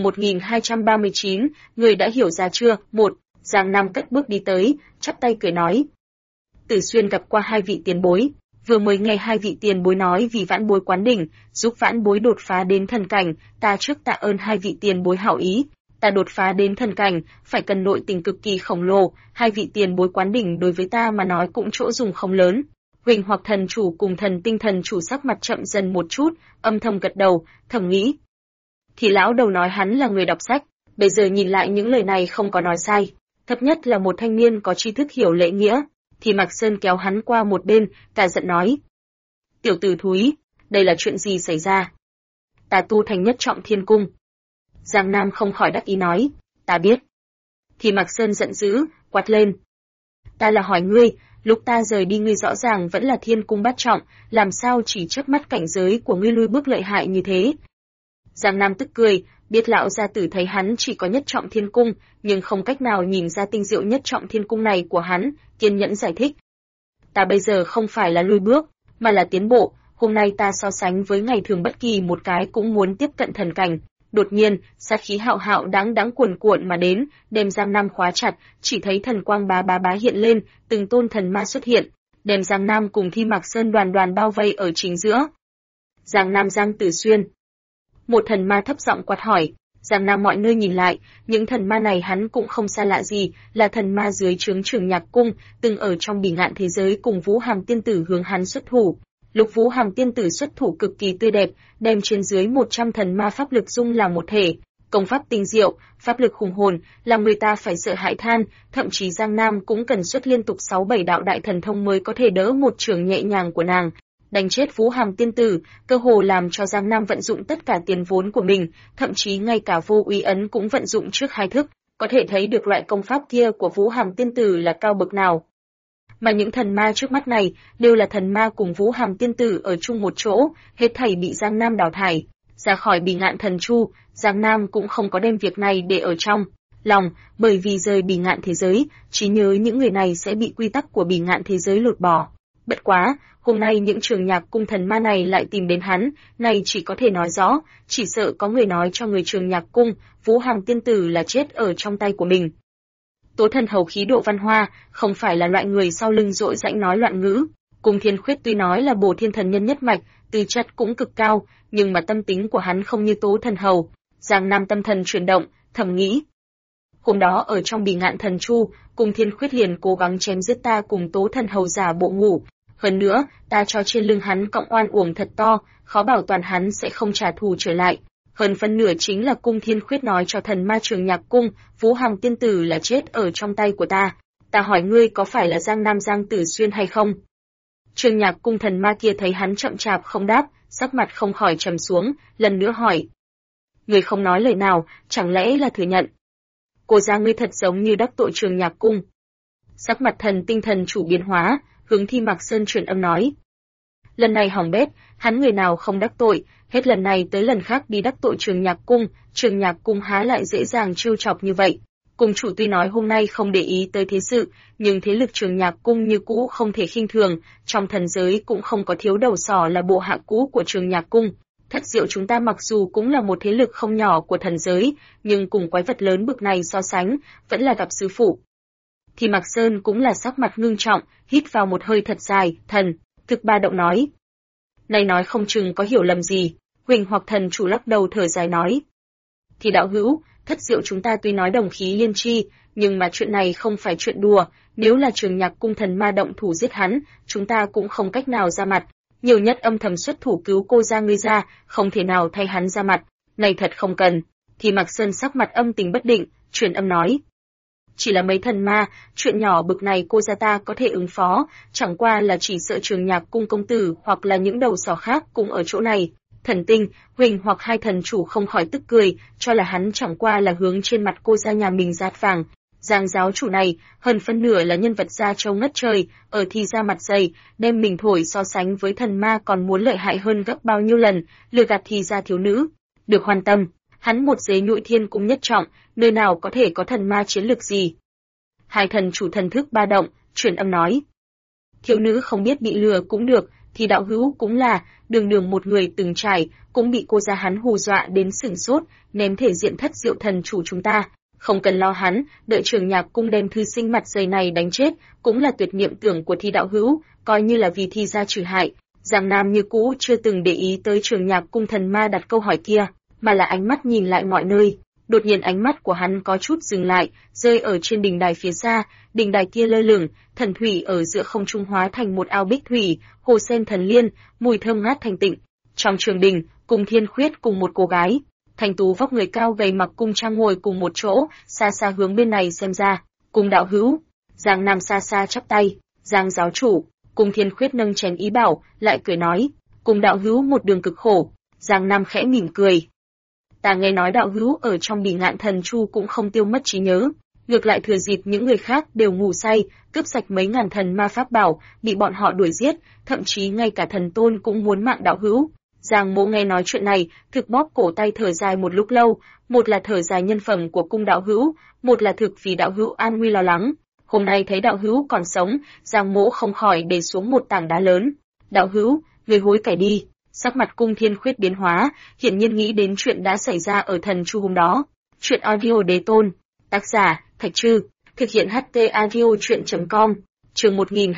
1239, người đã hiểu ra chưa? 1. Giang Nam cất bước đi tới, chắp tay cười nói. Tử Xuyên gặp qua hai vị tiền bối, vừa mới nghe hai vị tiền bối nói vì vãn bối quán đỉnh, giúp vãn bối đột phá đến thần cảnh, ta trước tạ ơn hai vị tiền bối hảo ý. Ta đột phá đến thần cảnh, phải cần nội tình cực kỳ khổng lồ, hai vị tiền bối quán đỉnh đối với ta mà nói cũng chỗ dùng không lớn. Huỳnh Hoặc thần chủ cùng Thần Tinh thần chủ sắc mặt chậm dần một chút, âm thầm gật đầu, thầm nghĩ. Thì lão đầu nói hắn là người đọc sách, bây giờ nhìn lại những lời này không có nói sai, thấp nhất là một thanh niên có tri thức hiểu lễ nghĩa. Thì Mạc Sơn kéo hắn qua một bên, cả giận nói. Tiểu tử thúi, đây là chuyện gì xảy ra? Ta tu thành nhất trọng thiên cung. Giang Nam không khỏi đắc ý nói, ta biết. Thì Mạc Sơn giận dữ, quát lên. Ta là hỏi ngươi, lúc ta rời đi ngươi rõ ràng vẫn là thiên cung bát trọng, làm sao chỉ chớp mắt cảnh giới của ngươi lui bước lợi hại như thế? Giang Nam tức cười, biết lão gia tử thấy hắn chỉ có nhất trọng thiên cung, nhưng không cách nào nhìn ra tinh diệu nhất trọng thiên cung này của hắn, kiên nhẫn giải thích. Ta bây giờ không phải là lui bước, mà là tiến bộ, hôm nay ta so sánh với ngày thường bất kỳ một cái cũng muốn tiếp cận thần cảnh. Đột nhiên, sát khí hạo hạo đáng đáng cuồn cuộn mà đến, đem Giang Nam khóa chặt, chỉ thấy thần quang bá bá bá hiện lên, từng tôn thần ma xuất hiện, đem Giang Nam cùng Thi Mạc Sơn đoàn đoàn bao vây ở chính giữa. Giang Nam Giang Tử Xuyên. Một thần ma thấp giọng quát hỏi, Giang Nam mọi nơi nhìn lại, những thần ma này hắn cũng không xa lạ gì, là thần ma dưới trướng Trường Nhạc Cung, từng ở trong bỉ ngạn thế giới cùng Vũ Hàm tiên tử hướng hắn xuất thủ. Lúc Vũ Hàm tiên tử xuất thủ cực kỳ tươi đẹp, đem trên dưới 100 thần ma pháp lực dung làm một thể, công pháp tinh diệu, pháp lực hùng hồn, làm người ta phải sợ hãi than, thậm chí Giang Nam cũng cần xuất liên tục 6-7 đạo đại thần thông mới có thể đỡ một trường nhẹ nhàng của nàng. Đánh chết Vũ Hàm tiên tử, cơ hồ làm cho Giang Nam vận dụng tất cả tiền vốn của mình, thậm chí ngay cả vô úy ấn cũng vận dụng trước hai thức, có thể thấy được loại công pháp kia của Vũ Hàm tiên tử là cao bậc nào. Mà những thần ma trước mắt này đều là thần ma cùng Vũ Hàm tiên tử ở chung một chỗ, hết thảy bị Giang Nam đào thải, ra khỏi bỉ ngạn thần chu. Giang Nam cũng không có đem việc này để ở trong lòng, bởi vì rời bỉ ngạn thế giới, trí nhớ những người này sẽ bị quy tắc của bỉ ngạn thế giới lột bỏ. Bất quá, hôm nay những Trường Nhạc Cung thần ma này lại tìm đến hắn, này chỉ có thể nói rõ, chỉ sợ có người nói cho người Trường Nhạc Cung, Vũ Hàm tiên tử là chết ở trong tay của mình. Tố Thần Hầu khí độ văn hoa, không phải là loại người sau lưng rỗi rãnh nói loạn ngữ. Cung Thiên Khuyết tuy nói là Bổ Thiên thần nhân nhất mạch, tư chất cũng cực cao, nhưng mà tâm tính của hắn không như Tố Thần Hầu. Giang Nam tâm thần chuyển động, thầm nghĩ. Hôm đó ở trong bỉ ngạn thần chu, Cung Thiên Khuyết liền cố gắng chém giết ta cùng Tố Thần Hầu giả bộ ngủ. Hơn nữa, ta cho trên lưng hắn cọng oan uổng thật to, khó bảo toàn hắn sẽ không trả thù trở lại. hơn phân nửa chính là Cung Thiên Khuyết nói cho thần ma Trường Nhạc Cung, Vũ Hằng tiên tử là chết ở trong tay của ta. Ta hỏi ngươi có phải là Giang Nam Giang Tử Xuyên hay không? Trường Nhạc Cung thần ma kia thấy hắn chậm chạp không đáp, sắc mặt không khỏi trầm xuống, lần nữa hỏi. Ngươi không nói lời nào, chẳng lẽ là thừa nhận? Cô ra ngươi thật giống như đắc tội Trường Nhạc Cung. Sắc mặt thần tinh thần chủ biến hóa, hướng Thi Mạc Sơn truyền âm nói. Lần này hỏng bét, hắn người nào không đắc tội, hết lần này tới lần khác đi đắc tội Trường Nhạc Cung há lại dễ dàng trêu chọc như vậy. Cung chủ tuy nói hôm nay không để ý tới thế sự, nhưng thế lực Trường Nhạc Cung như cũ không thể khinh thường, trong thần giới cũng không có thiếu đầu sỏ là bộ hạ cũ của Trường Nhạc Cung. Thất Diệu chúng ta mặc dù cũng là một thế lực không nhỏ của thần giới, nhưng cùng quái vật lớn bực này so sánh, vẫn là gặp sư phụ. Thì Mạc Sơn cũng là sắc mặt ngưng trọng, hít vào một hơi thật dài, thần, thực ba động nói. Này nói không chừng có hiểu lầm gì, Huỳnh hoặc thần chủ lắc đầu thở dài nói. Thì đạo hữu, Thất Diệu chúng ta tuy nói đồng khí liên tri, nhưng mà chuyện này không phải chuyện đùa, nếu là Trường Nhạc Cung thần ma động thủ giết hắn, chúng ta cũng không cách nào ra mặt, nhiều nhất âm thầm xuất thủ cứu cô ra ngươi ra, không thể nào thay hắn ra mặt, này thật không cần. Thì Mạc Sơn sắc mặt âm tình bất định, truyền âm nói. Chỉ là mấy thần ma, chuyện nhỏ bực này cô gia ta có thể ứng phó, chẳng qua là chỉ sợ Trường Nhạc Cung công tử hoặc là những đầu sỏ khác cũng ở chỗ này. Thần Tinh, Huỳnh hoặc hai thần chủ không khỏi tức cười, cho là hắn chẳng qua là hướng trên mặt cô gia nhà mình dát vàng. Giang giáo chủ này, hơn phân nửa là nhân vật gia châu ngất trời, ở thì ra mặt dày, đem mình thổi so sánh với thần ma còn muốn lợi hại hơn gấp bao nhiêu lần, lừa gạt thì ra thiếu nữ. Được hoàn tâm, hắn một giấy nhụy thiên cũng nhất trọng, nơi nào có thể có thần ma chiến lược gì. Hai thần chủ thần thức ba động, truyền âm nói. Thiếu nữ không biết bị lừa cũng được, thì đạo hữu cũng là, đường đường một người từng trải, cũng bị cô gia hắn hù dọa đến sửng sốt, ném thể diện Thất Diệu thần chủ chúng ta. Không cần lo hắn, đợi Trường Nhạc Cung đem thư sinh mặt dày này đánh chết, cũng là tuyệt niệm tưởng của Thi đạo hữu, coi như là vì Thi gia trừ hại. Giang Nam như cũ chưa từng để ý tới Trường Nhạc Cung thần ma đặt câu hỏi kia, mà là ánh mắt nhìn lại mọi nơi. Đột nhiên ánh mắt của hắn có chút dừng lại, rơi ở trên đỉnh đài phía xa, đỉnh đài kia lơ lửng, thần thủy ở giữa không trung hóa thành một ao bích thủy, hồ sen thần liên, mùi thơm ngát thanh tịnh. Trong trường đình, Cung Thiên Khuyết cùng một cô gái, thanh tú vóc người cao gầy mặc cung trang ngồi cùng một chỗ, xa xa hướng bên này xem ra. Cung đạo hữu, Giang Nam xa xa chắp tay, Giang giáo chủ, Cung Thiên Khuyết nâng chén ý bảo, lại cười nói, Cung đạo hữu một đường cực khổ. Giang Nam khẽ mỉm cười. Ta nghe nói đạo hữu ở trong Bỉ Ngạn Thần Chu cũng không tiêu mất trí nhớ, ngược lại thừa dịp những người khác đều ngủ say, cướp sạch mấy ngàn thần ma pháp bảo, bị bọn họ đuổi giết, thậm chí ngay cả thần tôn cũng muốn mạng đạo hữu. Giang Mỗ nghe nói chuyện này, thực bóp cổ tay thở dài một lúc lâu, một là thở dài nhân phẩm của cung đạo hữu, một là thực vì đạo hữu an nguy lo lắng. Hôm nay thấy đạo hữu còn sống, Giang Mỗ không khỏi để xuống một tảng đá lớn. Đạo hữu, người hối cải đi. Sắc mặt Cung Thiên Khuyết biến hóa, hiển nhiên nghĩ đến chuyện đã xảy ra ở Thần Chu hôm đó. Chuyện audio đế tôn, tác giả Thạch Trư, thực hiện HT audio truyện.com. Chương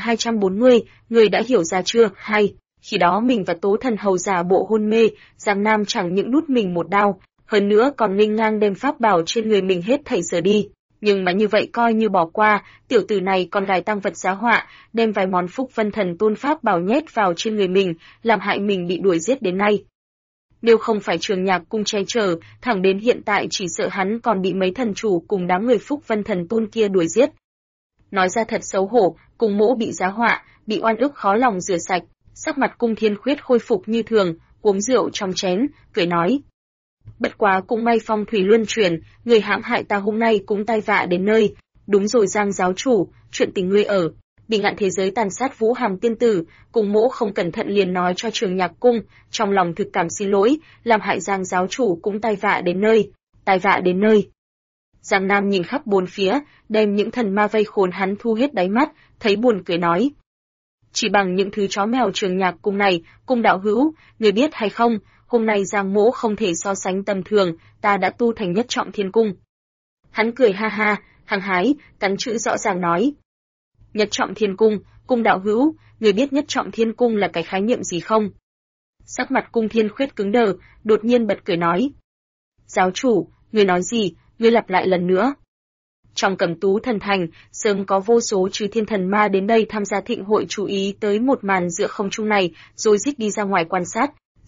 1240, người đã hiểu ra chưa? Hay. Khi đó mình và Tố Thần hầu giả bộ hôn mê, Giang Nam chẳng những đút mình một đao, hơn nữa còn nghênh ngang đem pháp bảo trên người mình hết thảy giờ đi. Nhưng mà như vậy coi như bỏ qua, tiểu tử này còn gài tăng vật giá họa, đem vài món Phúc Vân Thần Tôn pháp bảo nhét vào trên người mình, làm hại mình bị đuổi giết đến nay. Nếu không phải Trường Nhạc Cung che chở, thẳng đến hiện tại chỉ sợ hắn còn bị mấy thần chủ cùng đám người Phúc Vân Thần Tôn kia đuổi giết. Nói ra thật xấu hổ, cùng mỗ bị giá họa, bị oan ức khó lòng rửa sạch, sắc mặt Cung Thiên Khuyết khôi phục như thường, uống rượu trong chén, cười nói. Bất quá cũng may phong thủy luân chuyển, người hãm hại ta hôm nay cũng tai vạ đến nơi. Đúng rồi Giang giáo chủ, chuyện tình ngươi ở Bỉ Ngạn thế giới tàn sát Vũ Hàm tiên tử, cùng mỗ không cẩn thận liền nói cho Trường Nhạc Cung, trong lòng thực cảm xin lỗi, làm hại Giang giáo chủ cũng tai vạ đến nơi. Tai vạ đến nơi. Giang Nam nhìn khắp bốn phía, đem những thần ma vây khốn hắn thu hết đáy mắt, thấy buồn cười nói. Chỉ bằng những thứ chó mèo Trường Nhạc Cung này, Cung đạo hữu, người biết hay không, hôm nay Giang mỗ không thể so sánh tầm thường, ta đã tu thành nhất trọng thiên cung. Hắn cười ha ha, hăng hái, cắn chữ rõ ràng nói. Nhất trọng thiên cung, Cung đạo hữu, người biết nhất trọng thiên cung là cái khái niệm gì không? Sắc mặt Cung Thiên Khuyết cứng đờ, đột nhiên bật cười nói. Giáo chủ, người nói gì, người lặp lại lần nữa. Trong Cẩm Tú thần thành, sớm có vô số trừ thiên thần ma đến đây tham gia thịnh hội chú ý tới một màn giữa không trung này, rồi rít đi ra ngoài quan sát.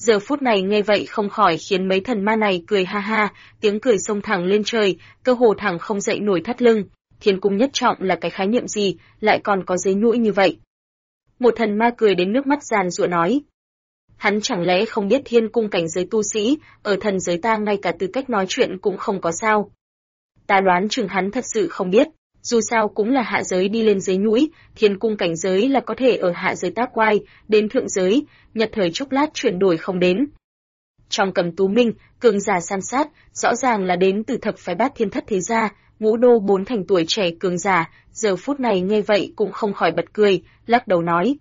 Giờ phút này nghe vậy không khỏi khiến mấy thần ma này cười ha ha, tiếng cười xông thẳng lên trời, cơ hồ thẳng không dậy nổi thắt lưng. Thiên cung nhất trọng là cái khái niệm gì, lại còn có giấy nhũi như vậy? Một thần ma cười đến nước mắt giàn giụa nói. Hắn chẳng lẽ không biết thiên cung cảnh giới tu sĩ, ở thần giới ta ngay cả tư cách nói chuyện cũng không có sao? Ta đoán chừng hắn thật sự không biết, dù sao cũng là hạ giới đi lên giấy nhũi, thiên cung cảnh giới là có thể ở hạ giới tác quai, đến thượng giới, nhật thời chốc lát chuyển đổi không đến. Trong Cầm Tú Minh, cường giả san sát, rõ ràng là đến từ thập phái Bát Thiên Thất thế gia, ngũ đô bốn thành tuổi trẻ cường giả, giờ phút này nghe vậy cũng không khỏi bật cười, lắc đầu nói.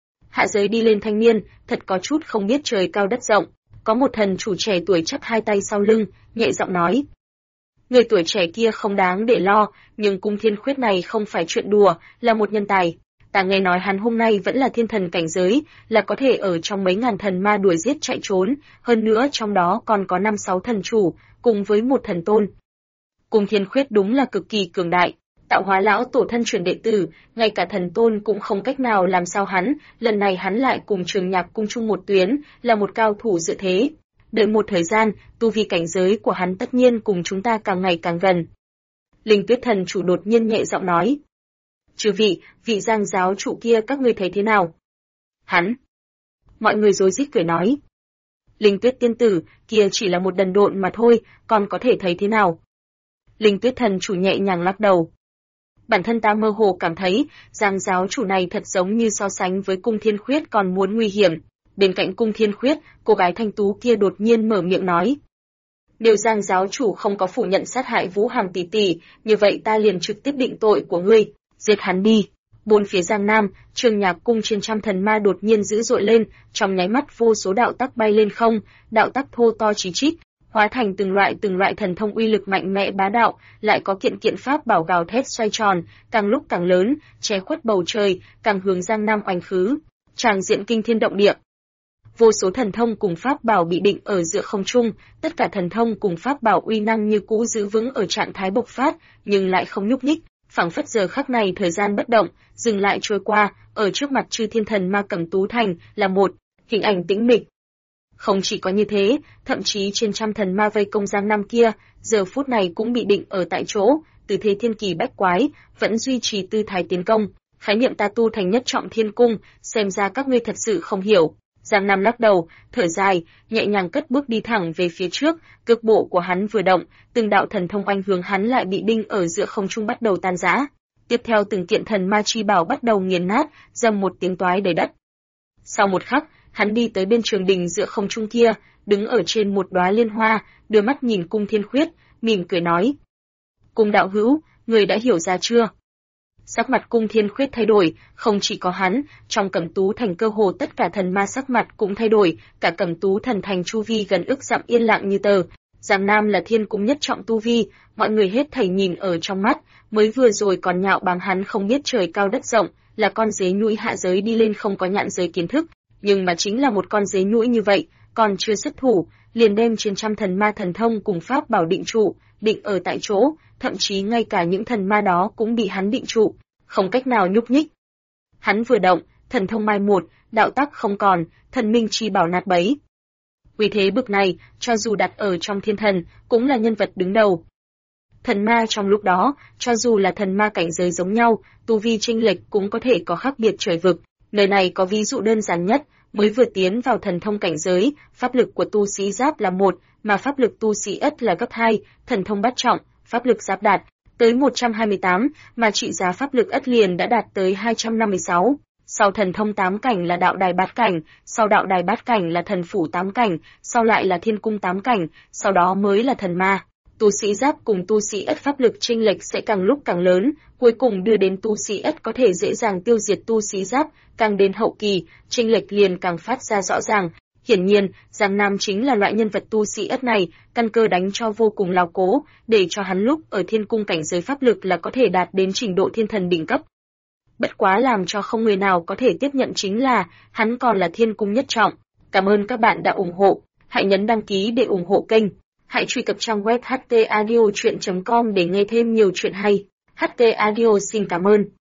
Hạ giới đi lên thanh niên, thật có chút không biết trời cao đất rộng, có một thần chủ trẻ tuổi chắp hai tay sau lưng, nhẹ giọng nói. Người tuổi trẻ kia không đáng để lo, nhưng cung thiên khuyết này không phải chuyện đùa, là một nhân tài. Ta nghe nói hắn hôm nay vẫn là thiên thần cảnh giới, là có thể ở trong mấy ngàn thần ma đuổi giết chạy trốn, hơn nữa trong đó còn có 5-6 thần chủ, cùng với một thần tôn. Cung thiên khuyết đúng là cực kỳ cường đại, tạo hóa lão tổ thân truyền đệ tử, ngay cả thần tôn cũng không cách nào làm sao hắn, lần này hắn lại cùng Trường Nhạc cung chung một tuyến, là một cao thủ dự thế. Đợi một thời gian, tu vi cảnh giới của hắn tất nhiên cùng chúng ta càng ngày càng gần. Linh Tuyết thần chủ đột nhiên nhẹ giọng nói. Chư vị, vị Giang giáo chủ kia các ngươi thấy thế nào? Hắn. Mọi người rối rít cười nói. Linh Tuyết tiên tử, kia chỉ là một đần độn mà thôi, còn có thể thấy thế nào? Linh Tuyết thần chủ nhẹ nhàng lắc đầu. Bản thân ta mơ hồ cảm thấy, Giang giáo chủ này thật giống như so sánh với cung thiên khuyết còn muốn nguy hiểm. Bên cạnh cung thiên khuyết, cô gái thanh tú kia đột nhiên mở miệng nói. Nếu Giang giáo chủ không có phủ nhận sát hại Vũ Hàm tỷ tỷ, như vậy ta liền trực tiếp định tội của ngươi, giết hắn đi. Bốn phía Giang Nam, Trường Nhạc cung trên trăm thần ma đột nhiên dữ dội lên, trong nháy mắt vô số đạo tắc bay lên không, đạo tắc thô to chí chít, hóa thành từng loại thần thông uy lực mạnh mẽ bá đạo, lại có kiện kiện pháp bảo gào thét xoay tròn, càng lúc càng lớn, che khuất bầu trời, càng hướng Giang Nam oanh khứ, tràng diện kinh thiên động địa. Vô số thần thông cùng pháp bảo bị định ở giữa không trung, tất cả thần thông cùng pháp bảo uy năng như cũ giữ vững ở trạng thái bộc phát, nhưng lại không nhúc nhích, phảng phất giờ khắc này thời gian bất động, dừng lại trôi qua, ở trước mặt chư thiên thần ma Cẩm Tú Thành là một hình ảnh tĩnh mịch. Không chỉ có như thế, thậm chí trên trăm thần ma vây công Giang Nam kia, giờ phút này cũng bị định ở tại chỗ, từ thế thiên kỳ bách quái, vẫn duy trì tư thái tiến công. Khái niệm ta tu thành nhất trọng thiên cung, xem ra các ngươi thật sự không hiểu. Giang Nam lắc đầu, thở dài, nhẹ nhàng cất bước đi thẳng về phía trước, cước bộ của hắn vừa động, từng đạo thần thông oanh hướng hắn lại bị đinh ở giữa không trung bắt đầu tan rã. Tiếp theo từng kiện thần ma chi bảo bắt đầu nghiền nát, dầm một tiếng toái đầy đất. Sau một khắc, hắn đi tới bên trường đình giữa không trung kia, đứng ở trên một đóa liên hoa, đưa mắt nhìn cung thiên khuyết, mỉm cười nói. Cung đạo hữu, người đã hiểu ra chưa? Sắc mặt cung thiên khuyết thay đổi, không chỉ có hắn, trong Cẩm Tú Thành cơ hồ tất cả thần ma sắc mặt cũng thay đổi, cả Cẩm Tú Thần Thành chu vi gần ức dặm yên lặng như tờ. Giang Nam là thiên cung nhất trọng tu vi, mọi người hết thảy nhìn ở trong mắt, mới vừa rồi còn nhạo báng hắn không biết trời cao đất rộng, là con dế nhũi hạ giới đi lên không có nhạn giới kiến thức, nhưng mà chính là một con dế nhũi như vậy, còn chưa xuất thủ, liền đem trên trăm thần ma thần thông cùng pháp bảo định trụ, định ở tại chỗ, thậm chí ngay cả những thần ma đó cũng bị hắn định trụ, không cách nào nhúc nhích. Hắn vừa động, thần thông mai một, đạo tắc không còn, thần minh chi bảo nát bấy. Uy thế bực này, cho dù đặt ở trong thiên thần, cũng là nhân vật đứng đầu. Thần ma trong lúc đó, cho dù là thần ma cảnh giới giống nhau, tu vi chênh lệch cũng có thể có khác biệt trời vực. Nơi này có ví dụ đơn giản nhất, mới vừa tiến vào thần thông cảnh giới, pháp lực của tu sĩ giáp là 1, mà pháp lực tu sĩ ất là gấp 2, thần thông bát trọng, pháp lực giáp đạt tới 128, mà trị giá pháp lực ất liền đã đạt tới 256. Sau thần thông 8 cảnh là đạo đài bát cảnh, sau đạo đài bát cảnh là thần phủ 8 cảnh, sau lại là thiên cung 8 cảnh, sau đó mới là thần ma. Tu sĩ giáp cùng tu sĩ ất pháp lực chênh lệch sẽ càng lúc càng lớn, cuối cùng đưa đến tu sĩ ất có thể dễ dàng tiêu diệt tu sĩ giáp, càng đến hậu kỳ, chênh lệch liền càng phát ra rõ ràng. Hiển nhiên, Giang Nam chính là loại nhân vật tu sĩ ất này, căn cơ đánh cho vô cùng lao cố, để cho hắn lúc ở thiên cung cảnh giới pháp lực là có thể đạt đến trình độ thiên thần đỉnh cấp. Bất quá làm cho không người nào có thể tiếp nhận chính là, hắn còn là thiên cung nhất trọng. Cảm ơn các bạn đã ủng hộ, hãy nhấn đăng ký để ủng hộ kênh. Hãy truy cập trang web htaudio.com để nghe thêm nhiều chuyện hay. HT Audio xin cảm ơn.